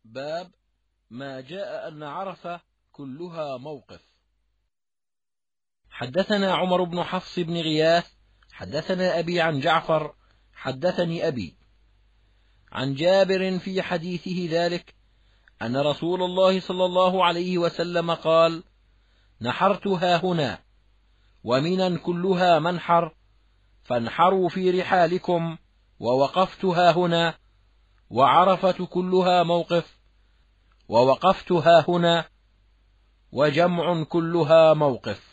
باب ما جاء أن عرفة كلها موقف. حدثنا عمر بن حفص بن غياث حدثنا أبي عن جعفر حدثني أبي عن جابر في حديثه ذلك أن رسول الله صلى الله عليه وسلم قال: نحرتها هنا، ومنا كلها منحر، فانحروا في رحالكم، ووقفتها هنا، وعرفة كلها موقف، ووقفتها هنا، وجمع كلها موقف.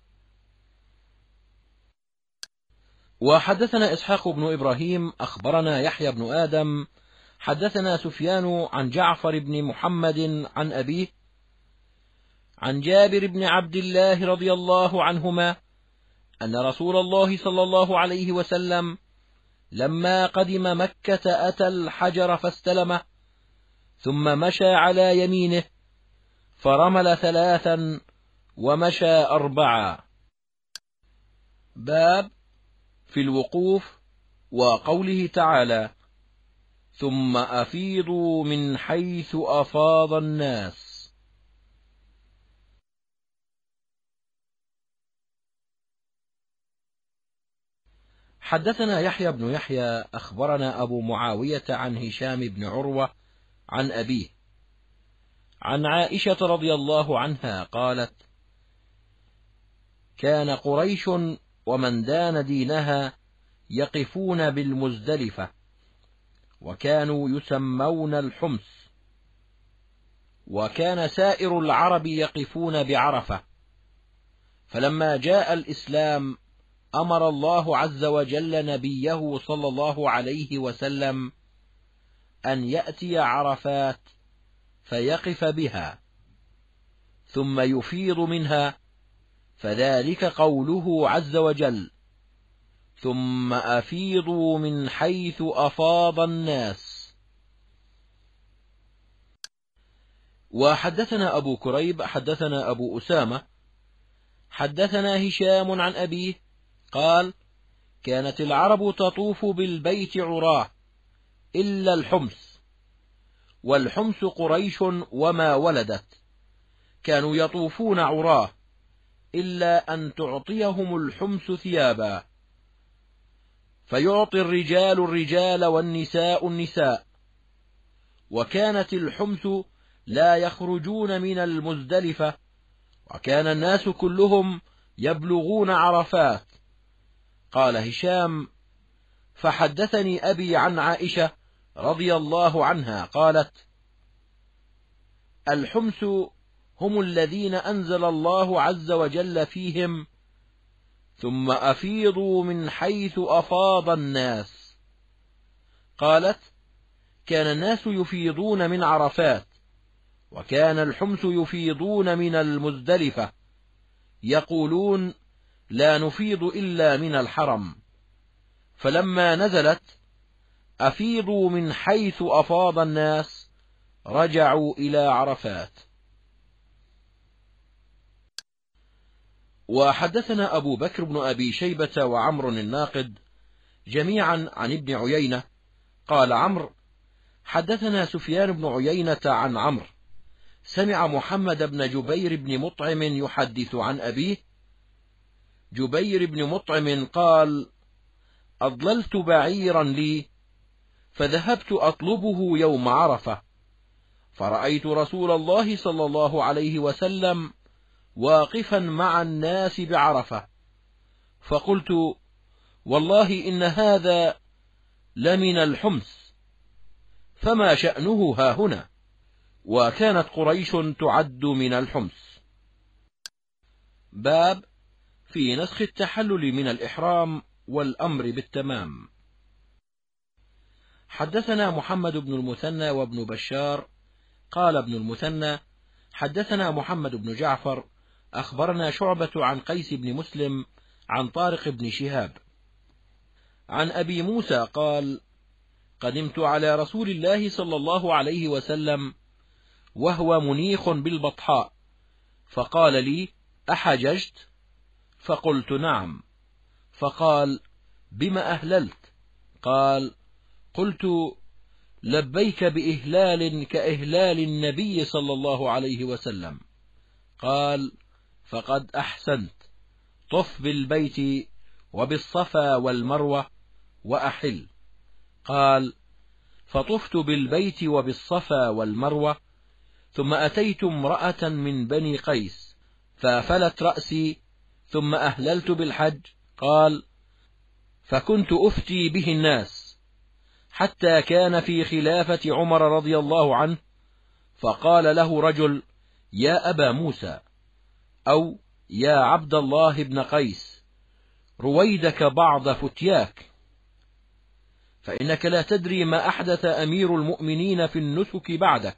وحدثنا إسحاق بن إبراهيم أخبرنا يحيى بن آدم حدثنا سفيان عن جعفر بن محمد عن أبيه عن جابر بن عبد الله رضي الله عنهما أن رسول الله صلى الله عليه وسلم لما قدم مكة أتى الحجر فاستلمه، ثم مشى على يمينه فرمل 3 ومشى 4. باب في الوقوف وقوله تعالى: ثم أفيضوا من حيث أفاض الناس. حدثنا يحيى بن يحيى أخبرنا أبو معاوية عن هشام بن عروة عن أبيه عن عائشة رضي الله عنها قالت: كان قريش ومن دان دينها يقفون بالمزدلفة، وكانوا يسمون الحمص، وكان سائر العرب يقفون بعرفة. فلما جاء الإسلام أمر الله عز وجل نبيه صلى الله عليه وسلم أن يأتي عرفات فيقف بها ثم يفيض منها، فذلك قوله عز وجل: ثم أفيضوا من حيث أفاض الناس. وحدثنا أبو كريب حدثنا أبو أسامة حدثنا هشام عن أبيه قال: كانت العرب تطوف بالبيت عراه إلا الحمص، والحمص قريش وما ولدت، كانوا يطوفون عراه إلا أن تعطيهم الحمص ثيابا، فيعطي الرجال الرجال والنساء النساء. وكانت الحمص لا يخرجون من المزدلفة، وكان الناس كلهم يبلغون عرفات. قال هشام: فحدثني أبي عن عائشة رضي الله عنها قالت: الحمص هم الذين أنزل الله عز وجل فيهم: ثم أفيضوا من حيث أفاض الناس. قالت: كان الناس يفيضون من عرفات، وكان الحمص يفيضون من المزدلفة، يقولون: لا نفيض إلا من الحرم. فلما نزلت أفيضوا من حيث أفاض الناس رجعوا إلى عرفات. وحدثنا أبو بكر بن أبي شيبة وعمر الناقد جميعا عن ابن عيينة قال عمرو: حدثنا سفيان بن عيينة عن عمرو سمع محمد بن جبير بن مطعم يحدث عن أبيه. جبير بن مطعم قال: أضللت بعيرا لي، فذهبت أطلبه يوم عرفة، فرأيت رسول الله صلى الله عليه وسلم واقفا مع الناس بعرفة، فقلت: والله إن هذا لمن الحمص، فما شأنه هاهنا؟ وكانت قريش تعد من الحمص. باب في نسخ التحلل من الإحرام والأمر بالتمام. حدثنا محمد بن المثنى وابن بشار قال ابن المثنى: حدثنا محمد بن جعفر أخبرنا شعبة عن قيس بن مسلم عن طارق بن شهاب عن أبي موسى قال: قدمت على رسول الله صلى الله عليه وسلم وهو منيخ بالبطحاء، فقال لي: أحججت؟ فقلت: نعم. فقال: بما أهللت؟ قال: قلت: لبيك بإهلال كإهلال النبي صلى الله عليه وسلم. قال: فقد أحسنت، طف بالبيت وبالصفا والمروة وأحل. قال: فطفت بالبيت وبالصفا والمروة، ثم أتيت امرأة من بني قيس ففلت رأسي، ثم أهللت بالحج. قال: فكنت أفتي به الناس حتى كان في خلافة عمر رضي الله عنه، فقال له رجل: يا أبا موسى، أو يا عبد الله بن قيس، رويدك بعض فتياك، فإنك لا تدري ما أحدث أمير المؤمنين في النسك بعدك.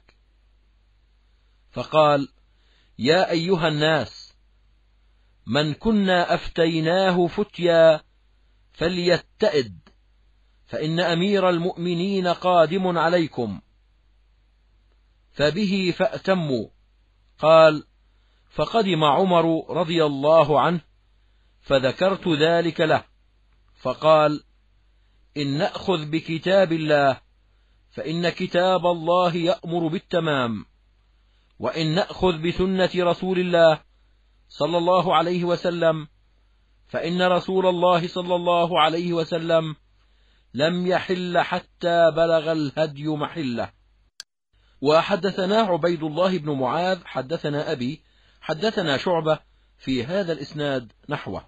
فقال: يا أيها الناس، من كنا أفتيناه فتيا فليتئد، فإن أمير المؤمنين قادم عليكم، فبه فأتموا. قال: فقدم عمر رضي الله عنه، فذكرت ذلك له، فقال: إن نأخذ بكتاب الله فإن كتاب الله يأمر بالتمام، وإن نأخذ بسنة رسول الله صلى الله عليه وسلم فإن رسول الله صلى الله عليه وسلم لم يحل حتى بلغ الهدي محله. وحدثنا عبيد الله بن معاذ حدثنا أبي حدثنا شعبة في هذا الإسناد نحوه.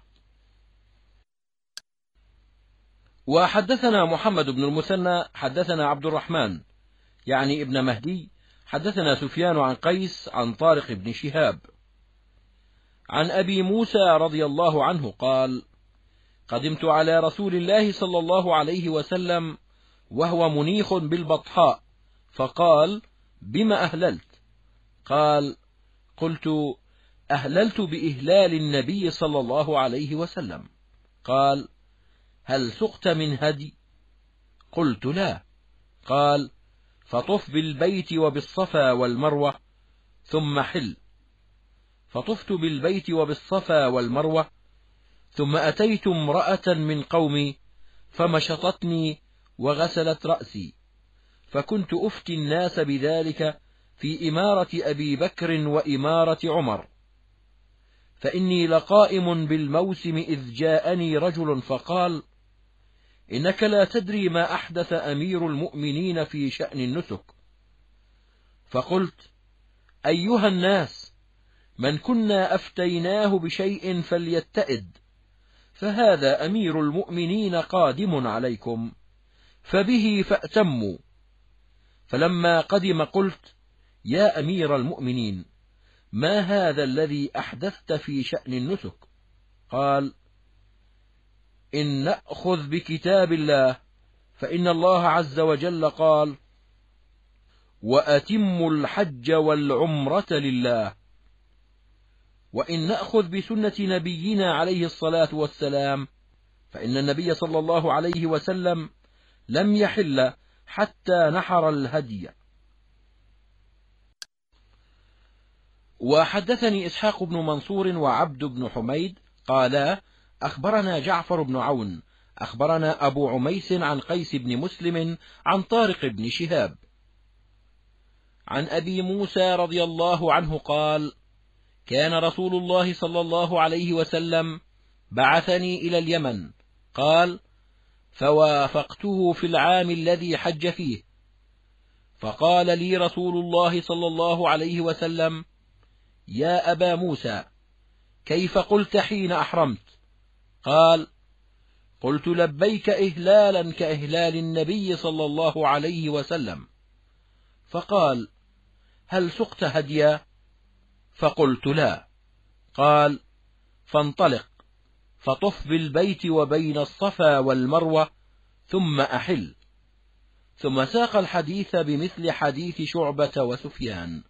وحدثنا محمد بن المثنى حدثنا عبد الرحمن يعني ابن مهدي حدثنا سفيان عن قيس عن طارق بن شهاب عن أبي موسى رضي الله عنه قال: قدمت على رسول الله صلى الله عليه وسلم وهو منيخ بالبطحاء، فقال: بما أهللت؟ قال: قلت: أهللت بإهلال النبي صلى الله عليه وسلم. قال: هل سقت من هدي؟ قلت: لا. قال: فطف بالبيت وبالصفا والمروة ثم حل. فطفت بالبيت وبالصفا والمروة، ثم أتيت امرأة من قومي فمشطتني وغسلت رأسي، فكنت أفتي الناس بذلك في إمارة أبي بكر وإمارة عمر، فإني لقائم بالموسم إذ جاءني رجل فقال: إنك لا تدري ما أحدث أمير المؤمنين في شأن النسك. فقلت: أيها الناس، من كنا أفتيناه بشيء فليتئد، فهذا أمير المؤمنين قادم عليكم، فبه فأتموا. فلما قدم قلت: يا أمير المؤمنين، ما هذا الذي أحدثت في شأن النسك؟ قال: إن نأخذ بكتاب الله فإن الله عز وجل قال: وأتموا الحج والعمرة لله. وإن نأخذ بسنة نبينا عليه الصلاة والسلام فإن النبي صلى الله عليه وسلم لم يحل حتى نحر الهدي. وحدثني إسحاق بن منصور وعبد بن حميد قالا: أخبرنا جعفر بن عون أخبرنا أبو عميس عن قيس بن مسلم عن طارق بن شهاب عن أبي موسى رضي الله عنه قال: كان رسول الله صلى الله عليه وسلم بعثني إلى اليمن. قال: فوافقته في العام الذي حج فيه، فقال لي رسول الله صلى الله عليه وسلم: يا أبا موسى، كيف قلت حين أحرمت؟ قال: قلت: لبيك إهلالا كإهلال النبي صلى الله عليه وسلم. فقال: هل سقت هديا؟ فقلت: لا. قال: فانطلق، فطف بالبيت وبين الصفا والمروة ثم أحل. ثم ساق الحديث بمثل حديث شعبة وسفيان.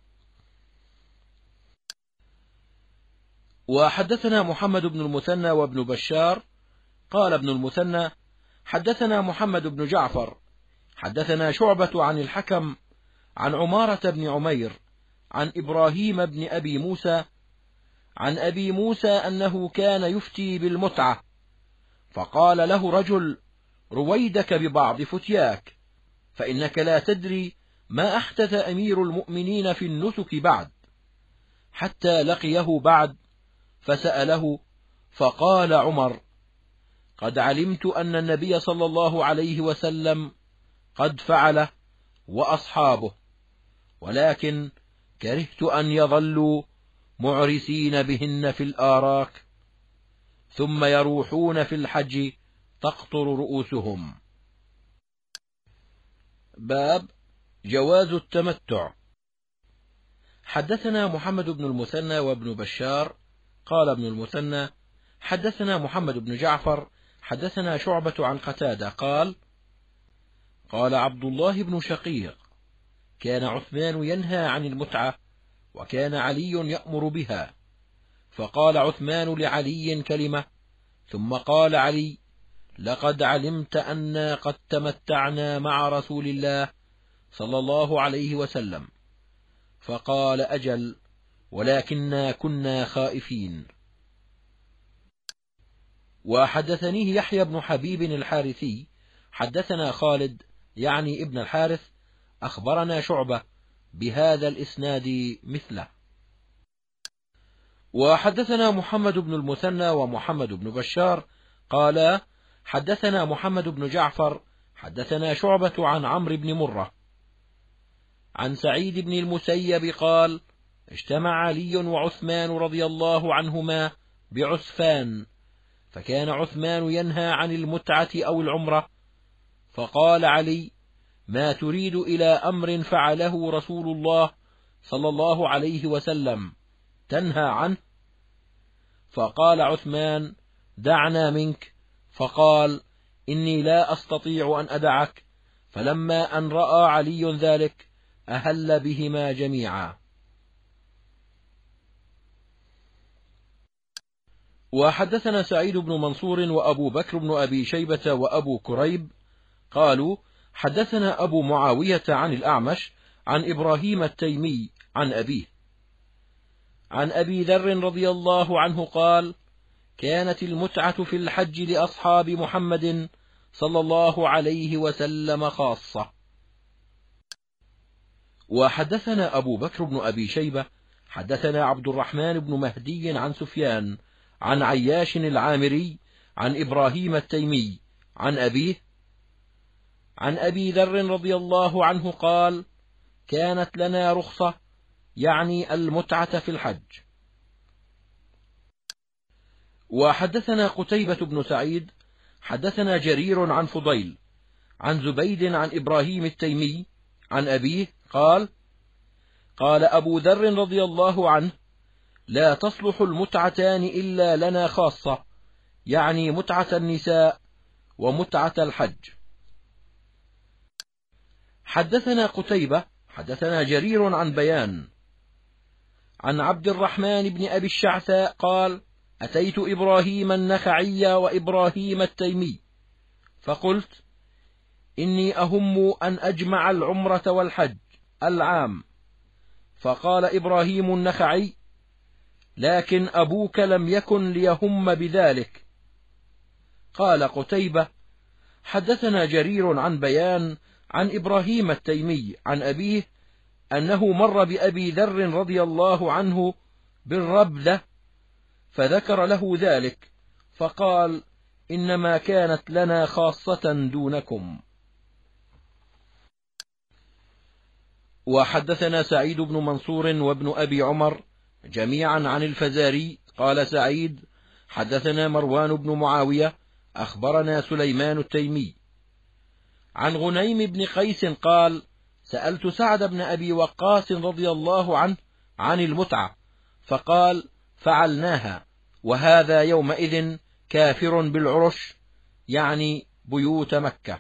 وحدثنا محمد بن المثنى وابن بشار قال ابن المثنى: حدثنا محمد بن جعفر حدثنا شعبة عن الحكم عن عمارة بن عمير عن إبراهيم بن أبي موسى عن أبي موسى أنه كان يفتي بالمتعة، فقال له رجل: رويدك ببعض فتياك، فإنك لا تدري ما أحدث أمير المؤمنين في النسك بعد، حتى لقيه بعد فسأله، فقال عمر: قد علمت أن النبي صلى الله عليه وسلم قد فعله وأصحابه، ولكن كرهت أن يظلوا معرسين بهن في الآراك ثم يروحون في الحج تقطر رؤوسهم. باب جواز التمتع. حدثنا محمد بن المثنى وابن بشار قال ابن المثنى حدثنا محمد بن جعفر حدثنا شعبة عن قتادة قال: قال عبد الله بن شقيق: كان عثمان ينهى عن المتعة، وكان علي يأمر بها، فقال عثمان لعلي كلمة، ثم قال علي: لقد علمت أنا قد تمتعنا مع رسول الله صلى الله عليه وسلم. فقال: أجل، ولكننا كنا خائفين. وحدثنيه يحيى بن حبيب الحارثي حدثنا خالد يعني ابن الحارث أخبرنا شعبة بهذا الإسناد مثله. وحدثنا محمد بن المثنى ومحمد بن بشار قالا حدثنا محمد بن جعفر حدثنا شعبة عن عمرو بن مرة عن سعيد بن المسيب قال: اجتمع علي وعثمان رضي الله عنهما بعسفان، فكان عثمان ينهى عن المتعة أو العمرة، فقال علي: ما تريد إلى أمر فعله رسول الله صلى الله عليه وسلم تنهى عنه؟ فقال عثمان: دعنا منك. فقال: إني لا أستطيع أن أدعك. فلما أن رأى علي ذلك أهل بهما جميعا. وحدثنا سعيد بن منصور وأبو بكر بن أبي شيبة وأبو كريب قالوا حدثنا أبو معاوية عن الأعمش عن إبراهيم التيمي عن أبيه عن أبي ذر رضي الله عنه قال: كانت المتعة في الحج لأصحاب محمد صلى الله عليه وسلم خاصة. وحدثنا أبو بكر بن أبي شيبة حدثنا عبد الرحمن بن مهدي عن سفيان عن عياش العامري عن إبراهيم التيمي عن أبيه عن أبي ذر رضي الله عنه قال: كانت لنا رخصة، يعني المتعة في الحج. وحدثنا قتيبة بن سعيد حدثنا جرير عن فضيل عن زبيد عن إبراهيم التيمي عن أبيه قال: قال أبو ذر رضي الله عنه: لا تصلح المتعتان إلا لنا خاصة، يعني متعة النساء ومتعة الحج. حدثنا قتيبة حدثنا جرير عن بيان عن عبد الرحمن بن أبي الشعثاء قال: أتيت إبراهيم النخعي وإبراهيم التيمي فقلت: إني أهم أن أجمع العمرة والحج العام. فقال إبراهيم النخعي: لكن أبوك لم يكن ليهم بذلك. قال قتيبة: حدثنا جرير عن بيان عن إبراهيم التيمي عن أبيه أنه مر بأبي ذر رضي الله عنه بالربذة فذكر له ذلك، فقال: إنما كانت لنا خاصة دونكم. وحدثنا سعيد بن منصور وابن أبي عمر جميعا عن الفزاري قال سعيد: حدثنا مروان بن معاوية أخبرنا سليمان التيمي عن غنيم بن قيس قال: سألت سعد بن أبي وقاص رضي الله عنه عن المتعة، فقال: فعلناها، وهذا يومئذ كافر بالعرش، يعني بيوت مكة.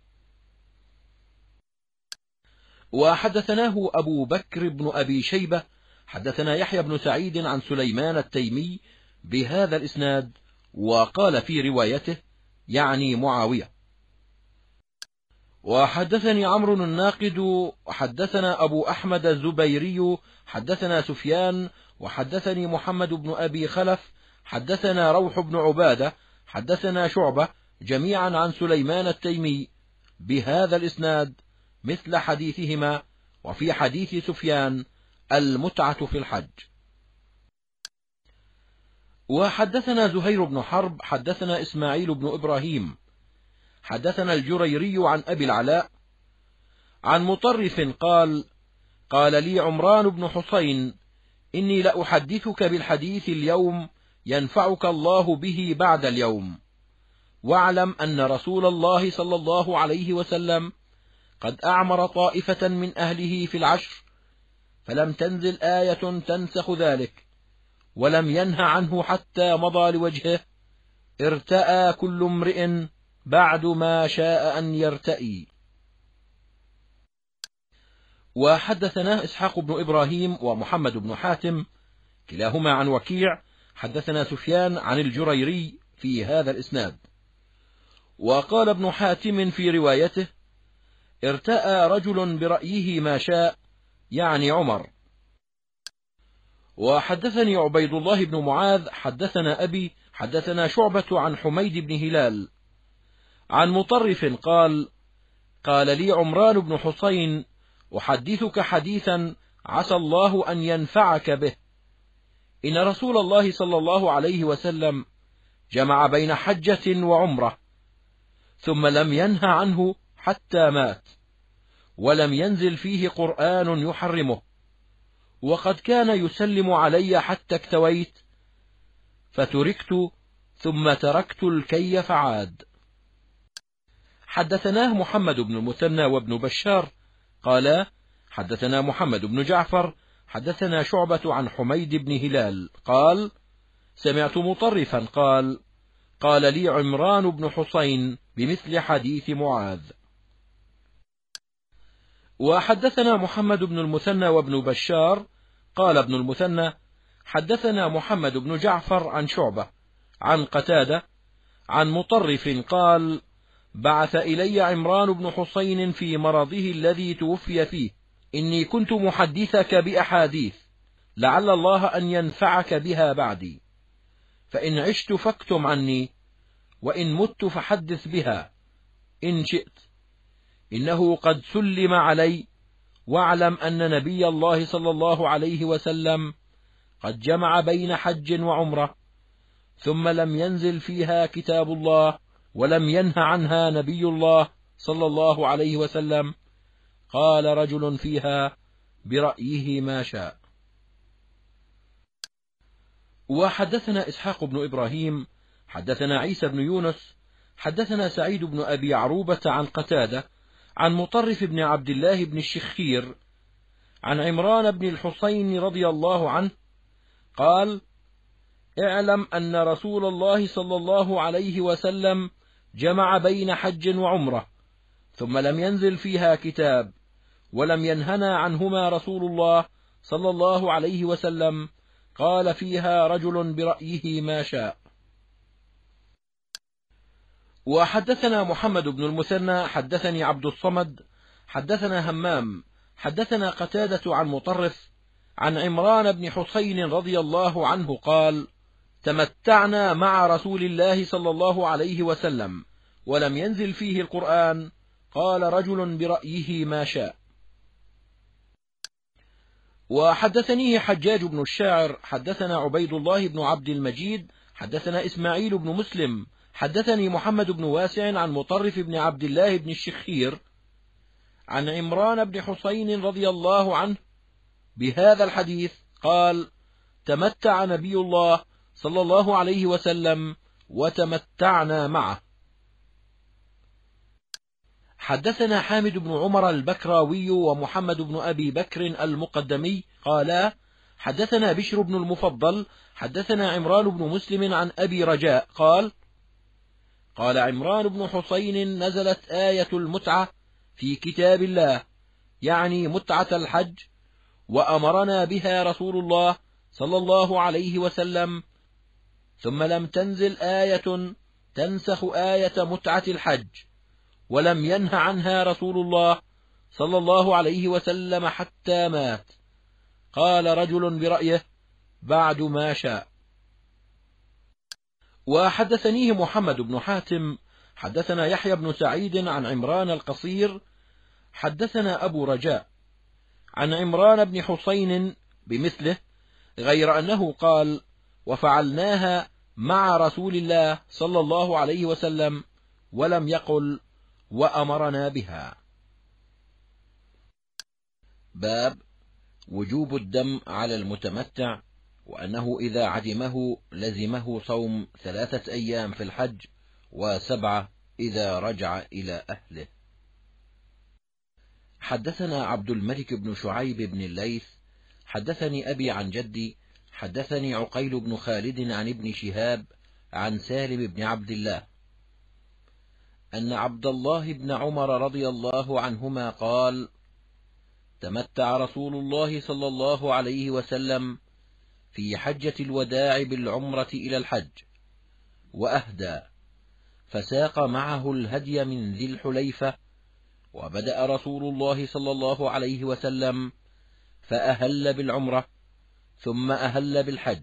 وحدثناه أبو بكر بن أبي شيبة حدثنا يحيى بن سعيد عن سليمان التيمي بهذا الإسناد، وقال في روايته يعني معاوية. وحدثني عمرو الناقد حدثنا أبو أحمد الزبيري حدثنا سفيان وحدثني محمد بن أبي خلف حدثنا روح بن عبادة حدثنا شعبة جميعا عن سليمان التيمي بهذا الإسناد، مثل حديثهما، وفي حديث سفيان المتعة في الحج. وحدثنا زهير بن حرب حدثنا إسماعيل بن إبراهيم حدثنا الجريري عن أبي العلاء عن مطرف قال: قال لي عمران بن حسين: إني لأحدثك بالحديث اليوم ينفعك الله به بعد اليوم، واعلم أن رسول الله صلى الله عليه وسلم قد أعمر طائفة من أهله في العشر، فلم تنزل آية تنسخ ذلك، ولم ينه عنه حتى مضى لوجهه: ارتأى كل امرئ بعد ما شاء أن يرتئي. وحدثنا إسحاق بن إبراهيم ومحمد بن حاتم كلاهما عن وكيع حدثنا سفيان عن الجريري في هذا الإسناد. وقال ابن حاتم في روايته: ارتأى رجل برأيه ما شاء، يعني عمر. وحدثني عبيد الله بن معاذ حدثنا أبي حدثنا شعبة عن حميد بن هلال عن مطرف قال: قال لي عمران بن حسين: أحدثك حديثا عسى الله أن ينفعك به. إن رسول الله صلى الله عليه وسلم جمع بين حجة وعمرة، ثم لم ينه عنه حتى مات، ولم ينزل فيه قرآن يحرمه، وقد كان يسلم علي حتى اكتويت، فتركت ثم تركت الكي فعاد. حدثناه محمد بن المثنى وابن بشار قالا: حدثنا محمد بن جعفر حدثنا شعبة عن حميد بن هلال قال: سمعت مطرفا قال: قال لي عمران بن حسين بمثل حديث معاذ. وحدثنا محمد بن المثنى وابن بشار قال ابن المثنى: حدثنا محمد بن جعفر عن شعبة عن قتادة عن مطرف قال: بعث إلي عمران بن حسين في مرضه الذي توفي فيه: إني كنت محدثك بأحاديث لعل الله أن ينفعك بها بعدي، فإن عشت فاكتم عني، وإن مت فحدث بها إن شئت، إنه قد سلم علي، واعلم أن نبي الله صلى الله عليه وسلم قد جمع بين حج وعمرة، ثم لم ينزل فيها كتاب الله، ولم ينه عنها نبي الله صلى الله عليه وسلم. قال رجل فيها برأيه ما شاء. وحدثنا إسحاق بن إبراهيم حدثنا عيسى بن يونس حدثنا سعيد بن أبي عروبة عن قتادة عن مطرف بن عبد الله بن الشخير عن عمران بن الحسين رضي الله عنه قال: اعلم أن رسول الله صلى الله عليه وسلم جمع بين حج وعمرة، ثم لم ينزل فيها كتاب، ولم ينهنا عنهما رسول الله صلى الله عليه وسلم. قال فيها رجل برأيه ما شاء. وحدثنا محمد بن المثنى حدثني عبد الصمد حدثنا همام حدثنا قتادة عن مطرف عن عمران بن حسين رضي الله عنه قال: تمتعنا مع رسول الله صلى الله عليه وسلم ولم ينزل فيه القرآن. قال رجل برأيه ما شاء. وحدثنيه حجاج بن الشاعر حدثنا عبيد الله بن عبد المجيد حدثنا إسماعيل بن مسلم حدثني محمد بن واسع عن مطرف بن عبد الله بن الشخير عن عمران بن حسين رضي الله عنه بهذا الحديث قال: تمتع نبي الله صلى الله عليه وسلم وتمتعنا معه. حدثنا حامد بن عمر البكراوي ومحمد بن أبي بكر المقدمي قالا: حدثنا بشر بن المفضل حدثنا عمران بن مسلم عن أبي رجاء قال: قال عمران بن حسين: نزلت آية المتعة في كتاب الله، يعني متعة الحج، وأمرنا بها رسول الله صلى الله عليه وسلم، ثم لم تنزل آية تنسخ آية متعة الحج، ولم ينه عنها رسول الله صلى الله عليه وسلم حتى مات. قال رجل برأيه بعد ما شاء. وحدثنيه محمد بن حاتم حدثنا يحيى بن سعيد عن عمران القصير حدثنا أبو رجاء عن عمران بن حسين بمثله، غير أنه قال: وفعلناها مع رسول الله صلى الله عليه وسلم، ولم يقل: وأمرنا بها. باب وجوب الدم على المتمتع، وأنه إذا عدمه لزمه صوم 3 أيام في الحج و7 إذا رجع إلى أهله. حدثنا عبد الملك بن شعيب بن الليث حدثني أبي عن جدي حدثني عقيل بن خالد عن ابن شهاب عن سالم بن عبد الله أن عبد الله بن عمر رضي الله عنهما قال: تمتع رسول الله صلى الله عليه وسلم في حجة الوداع بالعمرة إلى الحج، وأهدى، فساق معه الهدي من ذي الحليفة، وبدأ رسول الله صلى الله عليه وسلم فأهل بالعمرة، ثم أهل بالحج.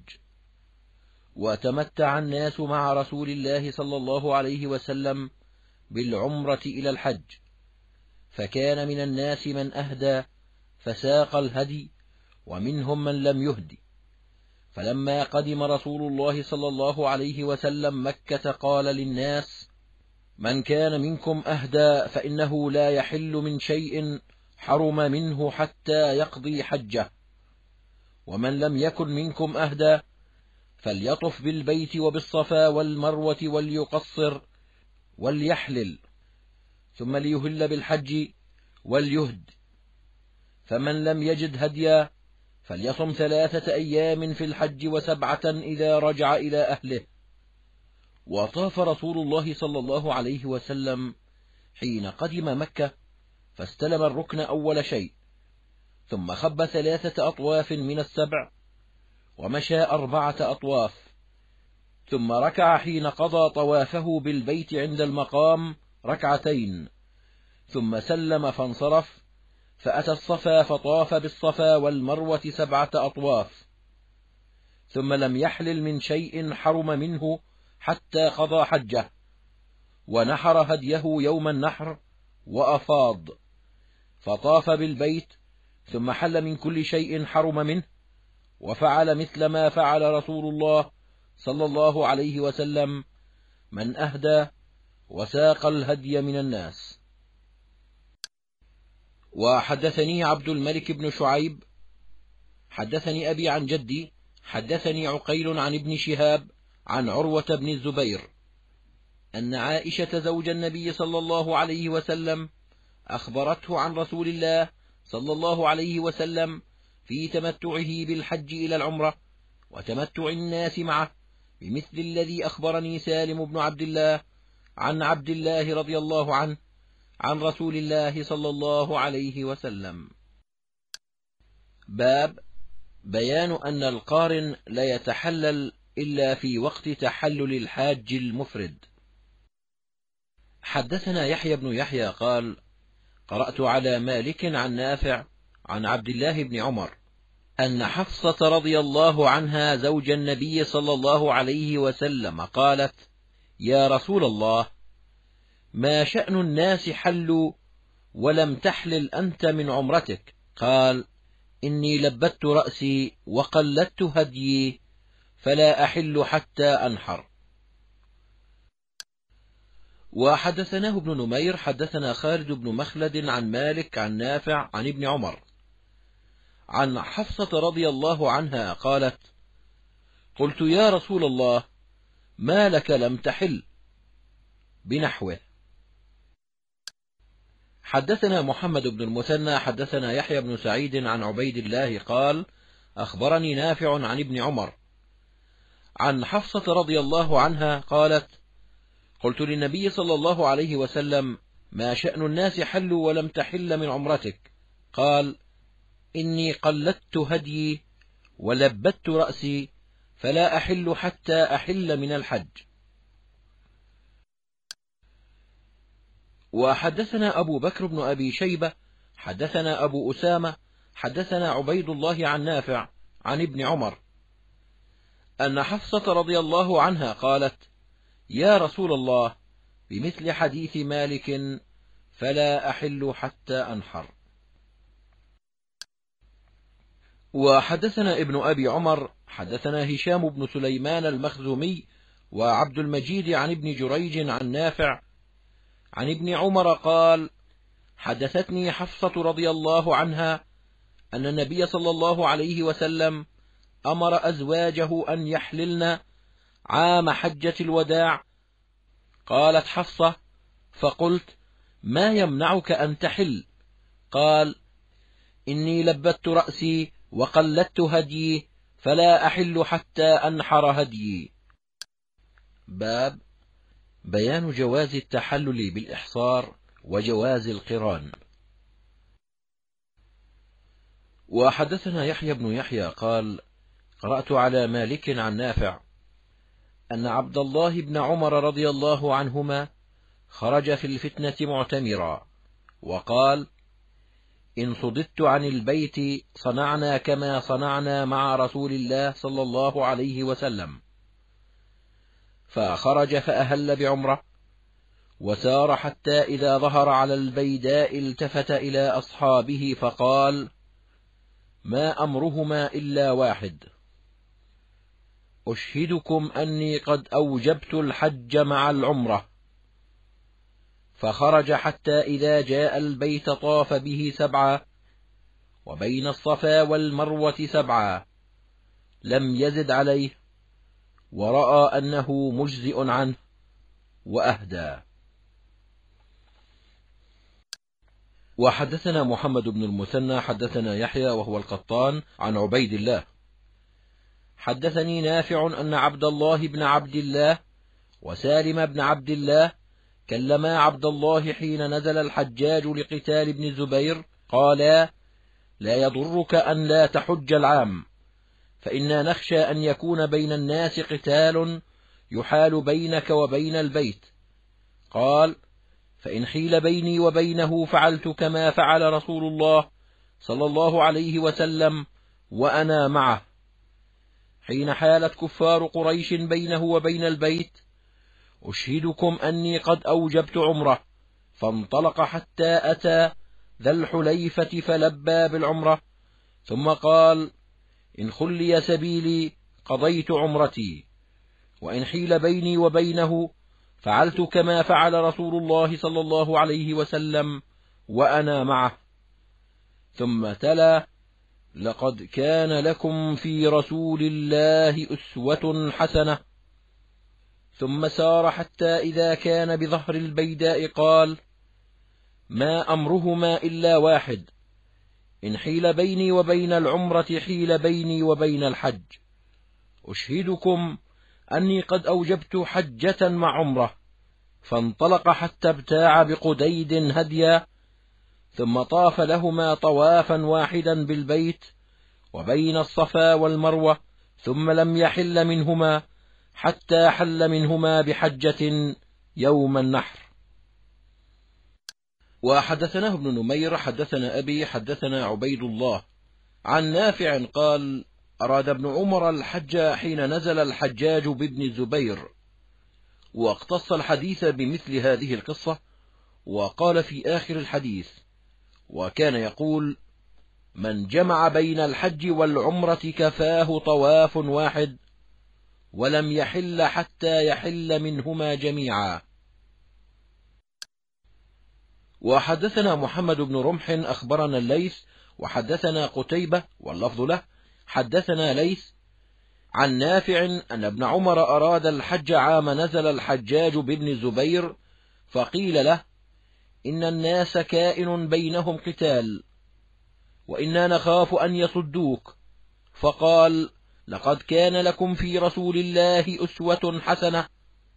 وتمتع الناس مع رسول الله صلى الله عليه وسلم بالعمرة إلى الحج، فكان من الناس من أهدى فساق الهدي، ومنهم من لم يهدي. فلما قدم رسول الله صلى الله عليه وسلم مكة قال للناس: من كان منكم أهدى فإنه لا يحل من شيء حرم منه حتى يقضي حجه، ومن لم يكن منكم أهدى فليطف بالبيت وبالصفا والمروة وليقصر وليحلل، ثم ليهل بالحج وليهد. فمن لم يجد هديا فليصم 3 أيام في الحج و7 إذا رجع إلى أهله. وطاف رسول الله صلى الله عليه وسلم حين قدم مكة، فاستلم الركن أول شيء، ثم خب 3 أطواف من ال7، ومشى 4 أطواف، ثم ركع حين قضى طوافه بالبيت عند المقام 2 ركعتين، ثم سلم فانصرف، فأتى الصفا فطاف بالصفا والمروة 7 أطواف، ثم لم يحلل من شيء حرم منه حتى قضى حجه، ونحر هديه يوم النحر وأفاض، فطاف بالبيت، ثم حل من كل شيء حرم منه، وفعل مثل ما فعل رسول الله صلى الله عليه وسلم من أهدى وساق الهدي من الناس. وحدثني عبد الملك بن شعيب حدثني أبي عن جدي حدثني عقيل عن ابن شهاب عن عروة بن الزبير أن عائشة زوج النبي صلى الله عليه وسلم أخبرته عن رسول الله صلى الله عليه وسلم في تمتعه بالحج إلى العمرة وتمتع الناس معه بمثل الذي أخبرني سالم بن عبد الله عن عبد الله رضي الله عنه عن رسول الله صلى الله عليه وسلم. باب بيان أن القارن لا يتحلل إلا في وقت تحلل الحاج المفرد. حدثنا يحيى بن يحيى قال: قرأت على مالك عن نافع عن عبد الله بن عمر أن حفصة رضي الله عنها زوج النبي صلى الله عليه وسلم قالت: يا رسول الله، ما شأن الناس حلوا ولم تحلل أنت من عمرتك؟ قال: إني لبت رأسي وقلدت هديي، فلا أحل حتى أنحر. وحدثناه ابن نمير حدثنا خالد بن مخلد عن مالك عن نافع عن ابن عمر عن حفصة رضي الله عنها قالت: قلت يا رسول الله، ما لك لم تحل؟ بنحوه. حدثنا محمد بن المثنى حدثنا يحيى بن سعيد عن عبيد الله قال: أخبرني نافع عن ابن عمر عن حفصة رضي الله عنها قالت: قلت للنبي صلى الله عليه وسلم: ما شأن الناس حلوا ولم تحل من عمرتك؟ قال: إني قلدت هديي ولبت رأسي، فلا أحل حتى أحل من الحج. وحدثنا أبو بكر بن أبي شيبة حدثنا أبو أسامة حدثنا عبيد الله عن نافع عن ابن عمر أن حفصة رضي الله عنها قالت: يا رسول الله، بمثل حديث مالك، فلا أحل حتى أنحر. وحدثنا ابن أبي عمر حدثنا هشام بن سليمان المخزومي وعبد المجيد عن ابن جريج عن نافع عن ابن عمر قال: حدثتني حفصة رضي الله عنها أن النبي صلى الله عليه وسلم أمر أزواجه أن يحللن عام حجة الوداع. قالت حفصة: فقلت: ما يمنعك أن تحل؟ قال: إني لبت رأسي وقلدت هديي، فلا أحل حتى أنحر هديي. باب بيان جواز التحلل بالإحصار وجواز القران. وحدثنا يحيى بن يحيى قال: قرأت على مالك عن نافع أن عبد الله بن عمر رضي الله عنهما خرج في الفتنة معتمرا، وقال: إن صددت عن البيت صنعنا كما صنعنا مع رسول الله صلى الله عليه وسلم. فخرج فأهل بعمرة، وسار حتى إذا ظهر على البيداء التفت إلى أصحابه فقال: ما أمرهما إلا واحد، أشهدكم أني قد أوجبت الحج مع العمرة. فخرج حتى إذا جاء البيت طاف به 7، وبين الصفا والمروة 7، لم يزد عليه، ورأى أنه مجزئ عنه وأهدى. وحدثنا محمد بن المثنى حدثنا يحيى وهو القطان عن عبيد الله حدثني نافع أن عبد الله بن عبد الله وسالم بن عبد الله كلما عبد الله حين نزل الحجاج لقتال ابن الزبير، قالا: لا يضرك أن لا تحج العام، فإنا نخشى أن يكون بين الناس قتال يحال بينك وبين البيت. قال: فإن حيل بيني وبينه فعلت كما فعل رسول الله صلى الله عليه وسلم وأنا معه. حين حالت كفار قريش بينه وبين البيت، أشهدكم أني قد أوجبت عمرة. فانطلق حتى أتى ذا الحليفة فلبى بالعمرة، ثم قال: إن خلي سبيلي قضيت عمرتي، وإن حيل بيني وبينه فعلت كما فعل رسول الله صلى الله عليه وسلم وأنا معه. ثم تلا: لقد كان لكم في رسول الله أسوة حسنة. ثم سار حتى إذا كان بظهر البيداء قال: ما أمرهما إلا واحد، إن حيل بيني وبين العمرة حيل بيني وبين الحج، أشهدكم أني قد أوجبت حجة مع عمرة. فانطلق حتى ابتاع بقديد هديا، ثم طاف لهما طوافا واحدا بالبيت وبين الصفا والمروة، ثم لم يحل منهما حتى حل منهما بحجة يوم النحر. وحدثناه ابن نمير حدثنا أبي حدثنا عبيد الله عن نافع قال: أراد ابن عمر الحج حين نزل الحجاج بابن الزبير، واقتص الحديث بمثل هذه القصة، وقال في آخر الحديث: وكان يقول: من جمع بين الحج والعمرة كفاه طواف واحد، ولم يحل حتى يحل منهما جميعا. وحدثنا محمد بن رمح أخبرنا الليث وحدثنا قتيبة واللفظ له حدثنا ليث عن نافع أن ابن عمر أراد الحج عام نزل الحجاج بابن الزبير، فقيل له: إن الناس كائن بينهم قتال، وإنا نخاف أن يصدوك. فقال: لقد كان لكم في رسول الله أسوة حسنة،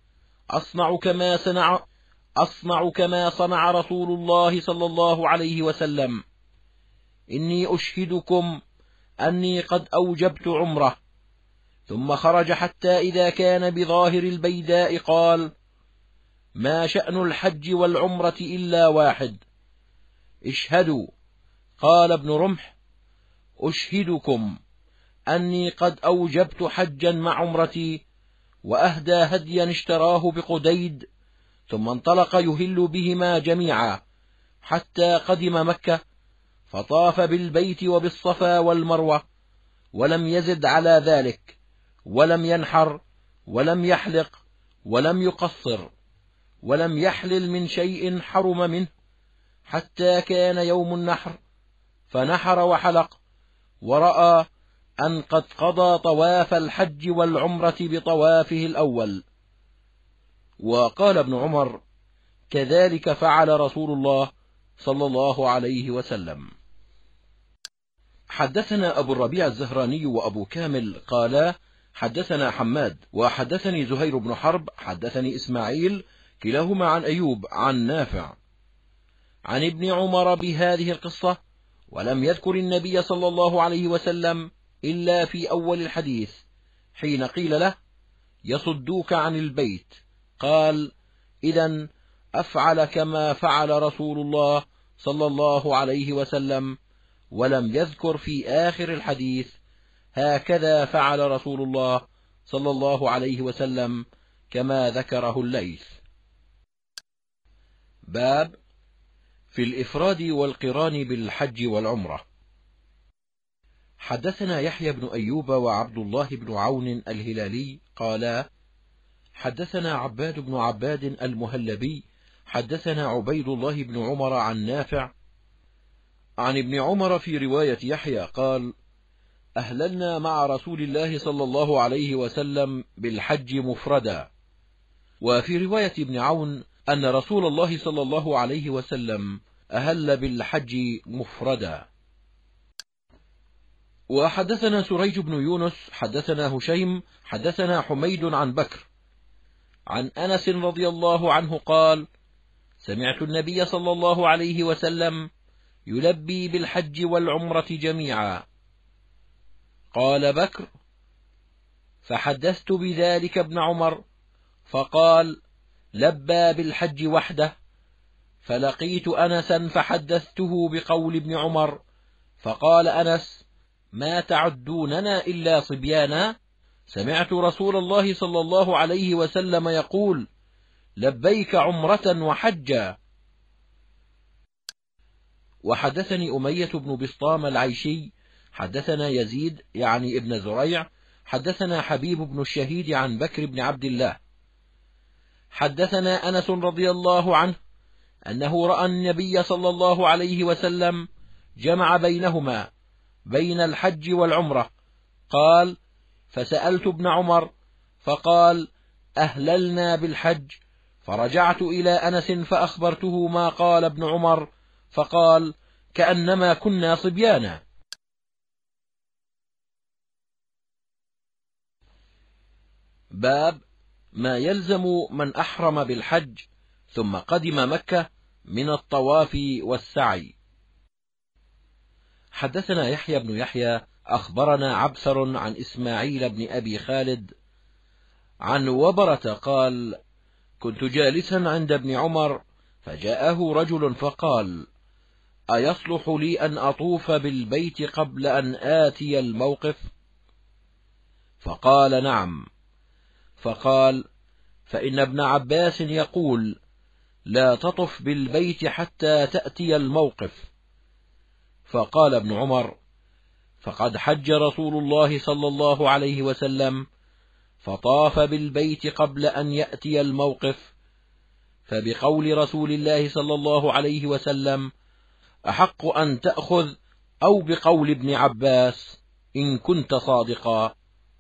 أصنع كما صنع رسول الله صلى الله عليه وسلم. إني أشهدكم أني قد أوجبت عمرة. ثم خرج حتى إذا كان بظاهر البيداء قال: ما شأن الحج والعمرة إلا واحد، اشهدوا. قال ابن رمح: أشهدكم أني قد أوجبت حجا مع عمرتي. وأهدى هديا اشتراه بقديد، ثم انطلق يهل بهما جميعا، حتى قدم مكة، فطاف بالبيت وبالصفا والمروة، ولم يزد على ذلك، ولم ينحر، ولم يحلق، ولم يقصر، ولم يحلل من شيء حرم منه، حتى كان يوم النحر، فنحر وحلق، ورأى أن قد قضى طواف الحج والعمرة بطوافه الأول. وقال ابن عمر: كذلك فعل رسول الله صلى الله عليه وسلم. حدثنا أبو الربيع الزهراني وأبو كامل قالا: حدثنا حماد وحدثني زهير بن حرب حدثني إسماعيل كلاهما عن أيوب عن نافع عن ابن عمر بهذه القصة، ولم يذكر النبي صلى الله عليه وسلم إلا في أول الحديث، حين قيل له: يصدوك عن البيت، قال: إذن أفعل كما فعل رسول الله صلى الله عليه وسلم، ولم يذكر في آخر الحديث: هكذا فعل رسول الله صلى الله عليه وسلم، كما ذكره الليث. باب في الإفراد والقران بالحج والعمرة. حدثنا يحيى بن أيوب وعبد الله بن عون الهلالي قالا: حدثنا عباد بن عباد المهلبي حدثنا عبيد الله بن عمر عن نافع عن ابن عمر في رواية يحيى قال: أهللنا مع رسول الله صلى الله عليه وسلم بالحج مفردا. وفي رواية ابن عون أن رسول الله صلى الله عليه وسلم أهل بالحج مفردا. وحدثنا سريج بن يونس حدثنا هشيم حدثنا حميد عن بكر عن أنس رضي الله عنه قال: سمعت النبي صلى الله عليه وسلم يلبي بالحج والعمرة جميعا. قال بكر: فحدثت بذلك ابن عمر، فقال: لبى بالحج وحده. فلقيت أنسا فحدثته بقول ابن عمر، فقال أنس: ما تعدوننا إلا صبيانا؟ سمعت رسول الله صلى الله عليه وسلم يقول: لبيك عمرة وحجا. وحدثني أمية بن بسطام العيشي حدثنا يزيد يعني ابن زريع حدثنا حبيب بن الشهيد عن بكر بن عبد الله حدثنا أنس رضي الله عنه أنه رأى النبي صلى الله عليه وسلم جمع بينهما، بين الحج والعمرة. قال: فسألت ابن عمر فقال: أهللنا بالحج. فرجعت إلى أنس فأخبرته ما قال ابن عمر، فقال: كأنما كنا صبيانا. باب ما يلزم من أحرم بالحج ثم قدم مكة من الطواف والسعي. حدثنا يحيى بن يحيى أخبرنا عبثر عن إسماعيل بن أبي خالد عن وبرة قال: كنت جالسا عند ابن عمر فجاءه رجل فقال: أيصلح لي أن أطوف بالبيت قبل أن آتي الموقف؟ فقال: نعم. فقال: فإن ابن عباس يقول: لا تطف بالبيت حتى تأتي الموقف. فقال ابن عمر: فقد حج رسول الله صلى الله عليه وسلم فطاف بالبيت قبل أن يأتي الموقف، فبقول رسول الله صلى الله عليه وسلم أحق أن تأخذ، أو بقول ابن عباس إن كنت صادقا.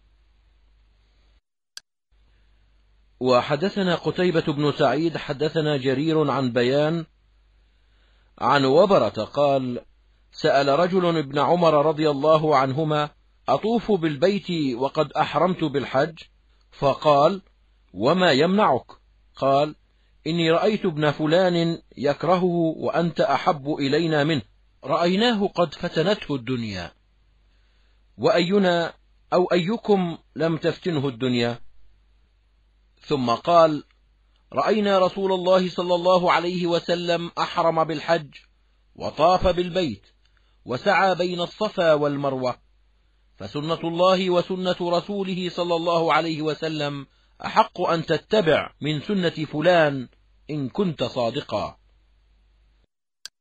وحدثنا قتيبة بن سعيد حدثنا جرير عن بيان عن وبرة قال: سأل رجل ابن عمر رضي الله عنهما: أطوف بالبيت وقد أحرمت بالحج؟ فقال: وما يمنعك؟ قال: إني رأيت ابن فلان يكرهه وأنت أحب إلينا منه، رأيناه قد فتنته الدنيا، وأينا أو أيكم لم تفتنه الدنيا؟ ثم قال: رأينا رسول الله صلى الله عليه وسلم أحرم بالحج وطاف بالبيت وسعى بين الصفا والمروة، فسنة الله وسنة رسوله صلى الله عليه وسلم أحق أن تتبع من سنة فلان إن كنت صادقا.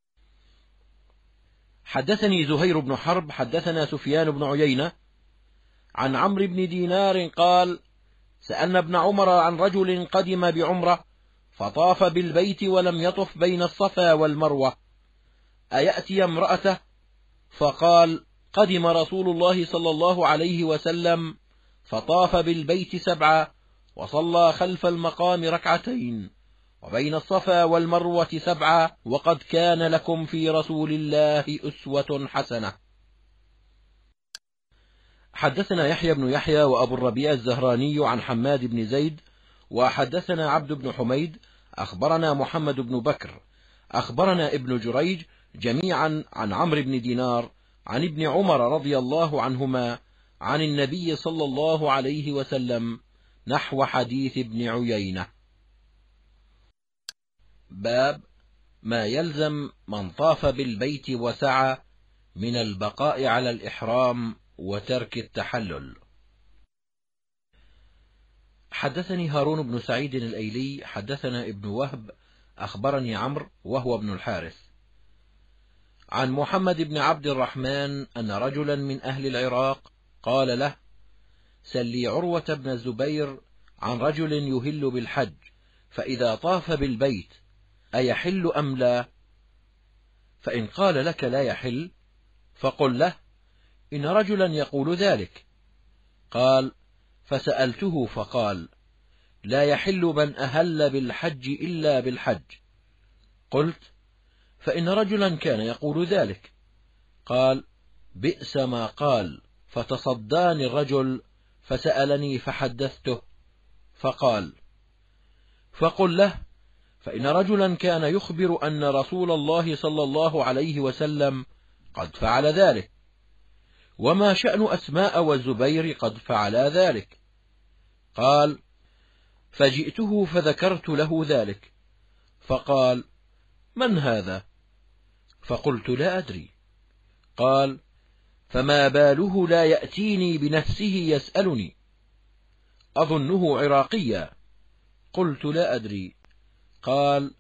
حدثني زهير بن حرب حدثنا سفيان بن عيينة عن عمرو بن دينار قال: سألنا ابن عمر عن رجل قدم بعمرة فطاف بالبيت ولم يطف بين الصفا والمروة أيأتي امرأته؟ فقال: قدم رسول الله صلى الله عليه وسلم فطاف بالبيت 7 وصلى خلف المقام 2 وبين الصفا والمروة 7 وقد كان لكم في رسول الله أسوة حسنة. حدثنا يحيى بن يحيى وأبو الربيع الزهراني عن حماد بن زيد وحدثنا عبد بن حميد أخبرنا محمد بن بكر أخبرنا ابن جريج جميعا عن عمرو بن دينار عن ابن عمر رضي الله عنهما عن النبي صلى الله عليه وسلم نحو حديث ابن عيينة. باب ما يلزم من طاف بالبيت وسعى من البقاء على الإحرام وترك التحلل. حدثني هارون بن سعيد الأيلي حدثنا ابن وهب أخبرني عمرو وهو ابن الحارث عن محمد بن عبد الرحمن أن رجلا من أهل العراق قال له: سل لي عروة بن الزبير عن رجل يهل بالحج فإذا طاف بالبيت أيحل أم لا؟ فإن قال لك لا يحل فقل له: إن رجلا يقول ذلك. قال: فسألته فقال: لا يحل من أهل بالحج إلا بالحج. قلت: فإن رجلا كان يقول ذلك. قال: بئس ما قال. فتصداني الرجل فسألني فحدثته فقال: فقل له: فإن رجلا كان يخبر أن رسول الله صلى الله عليه وسلم قد فعل ذلك، وما شأن أسماء والزبير قد فعلا ذلك؟ قال: فجئته فذكرت له ذلك فقال: من هذا؟ فقلت: لا أدري. قال: فما باله لا يأتيني بنفسه يسألني؟ أظنه عراقيا. قلت: لا أدري. قال: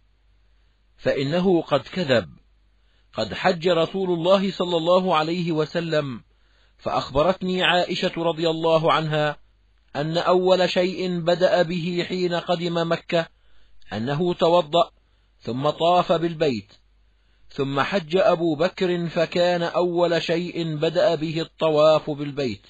فإنه قد كذب، قد حج رسول الله صلى الله عليه وسلم فأخبرتني عائشة رضي الله عنها أن أول شيء بدأ به حين قدم مكة أنه توضأ ثم طاف بالبيت، ثم حج أبو بكر فكان أول شيء بدأ به الطواف بالبيت،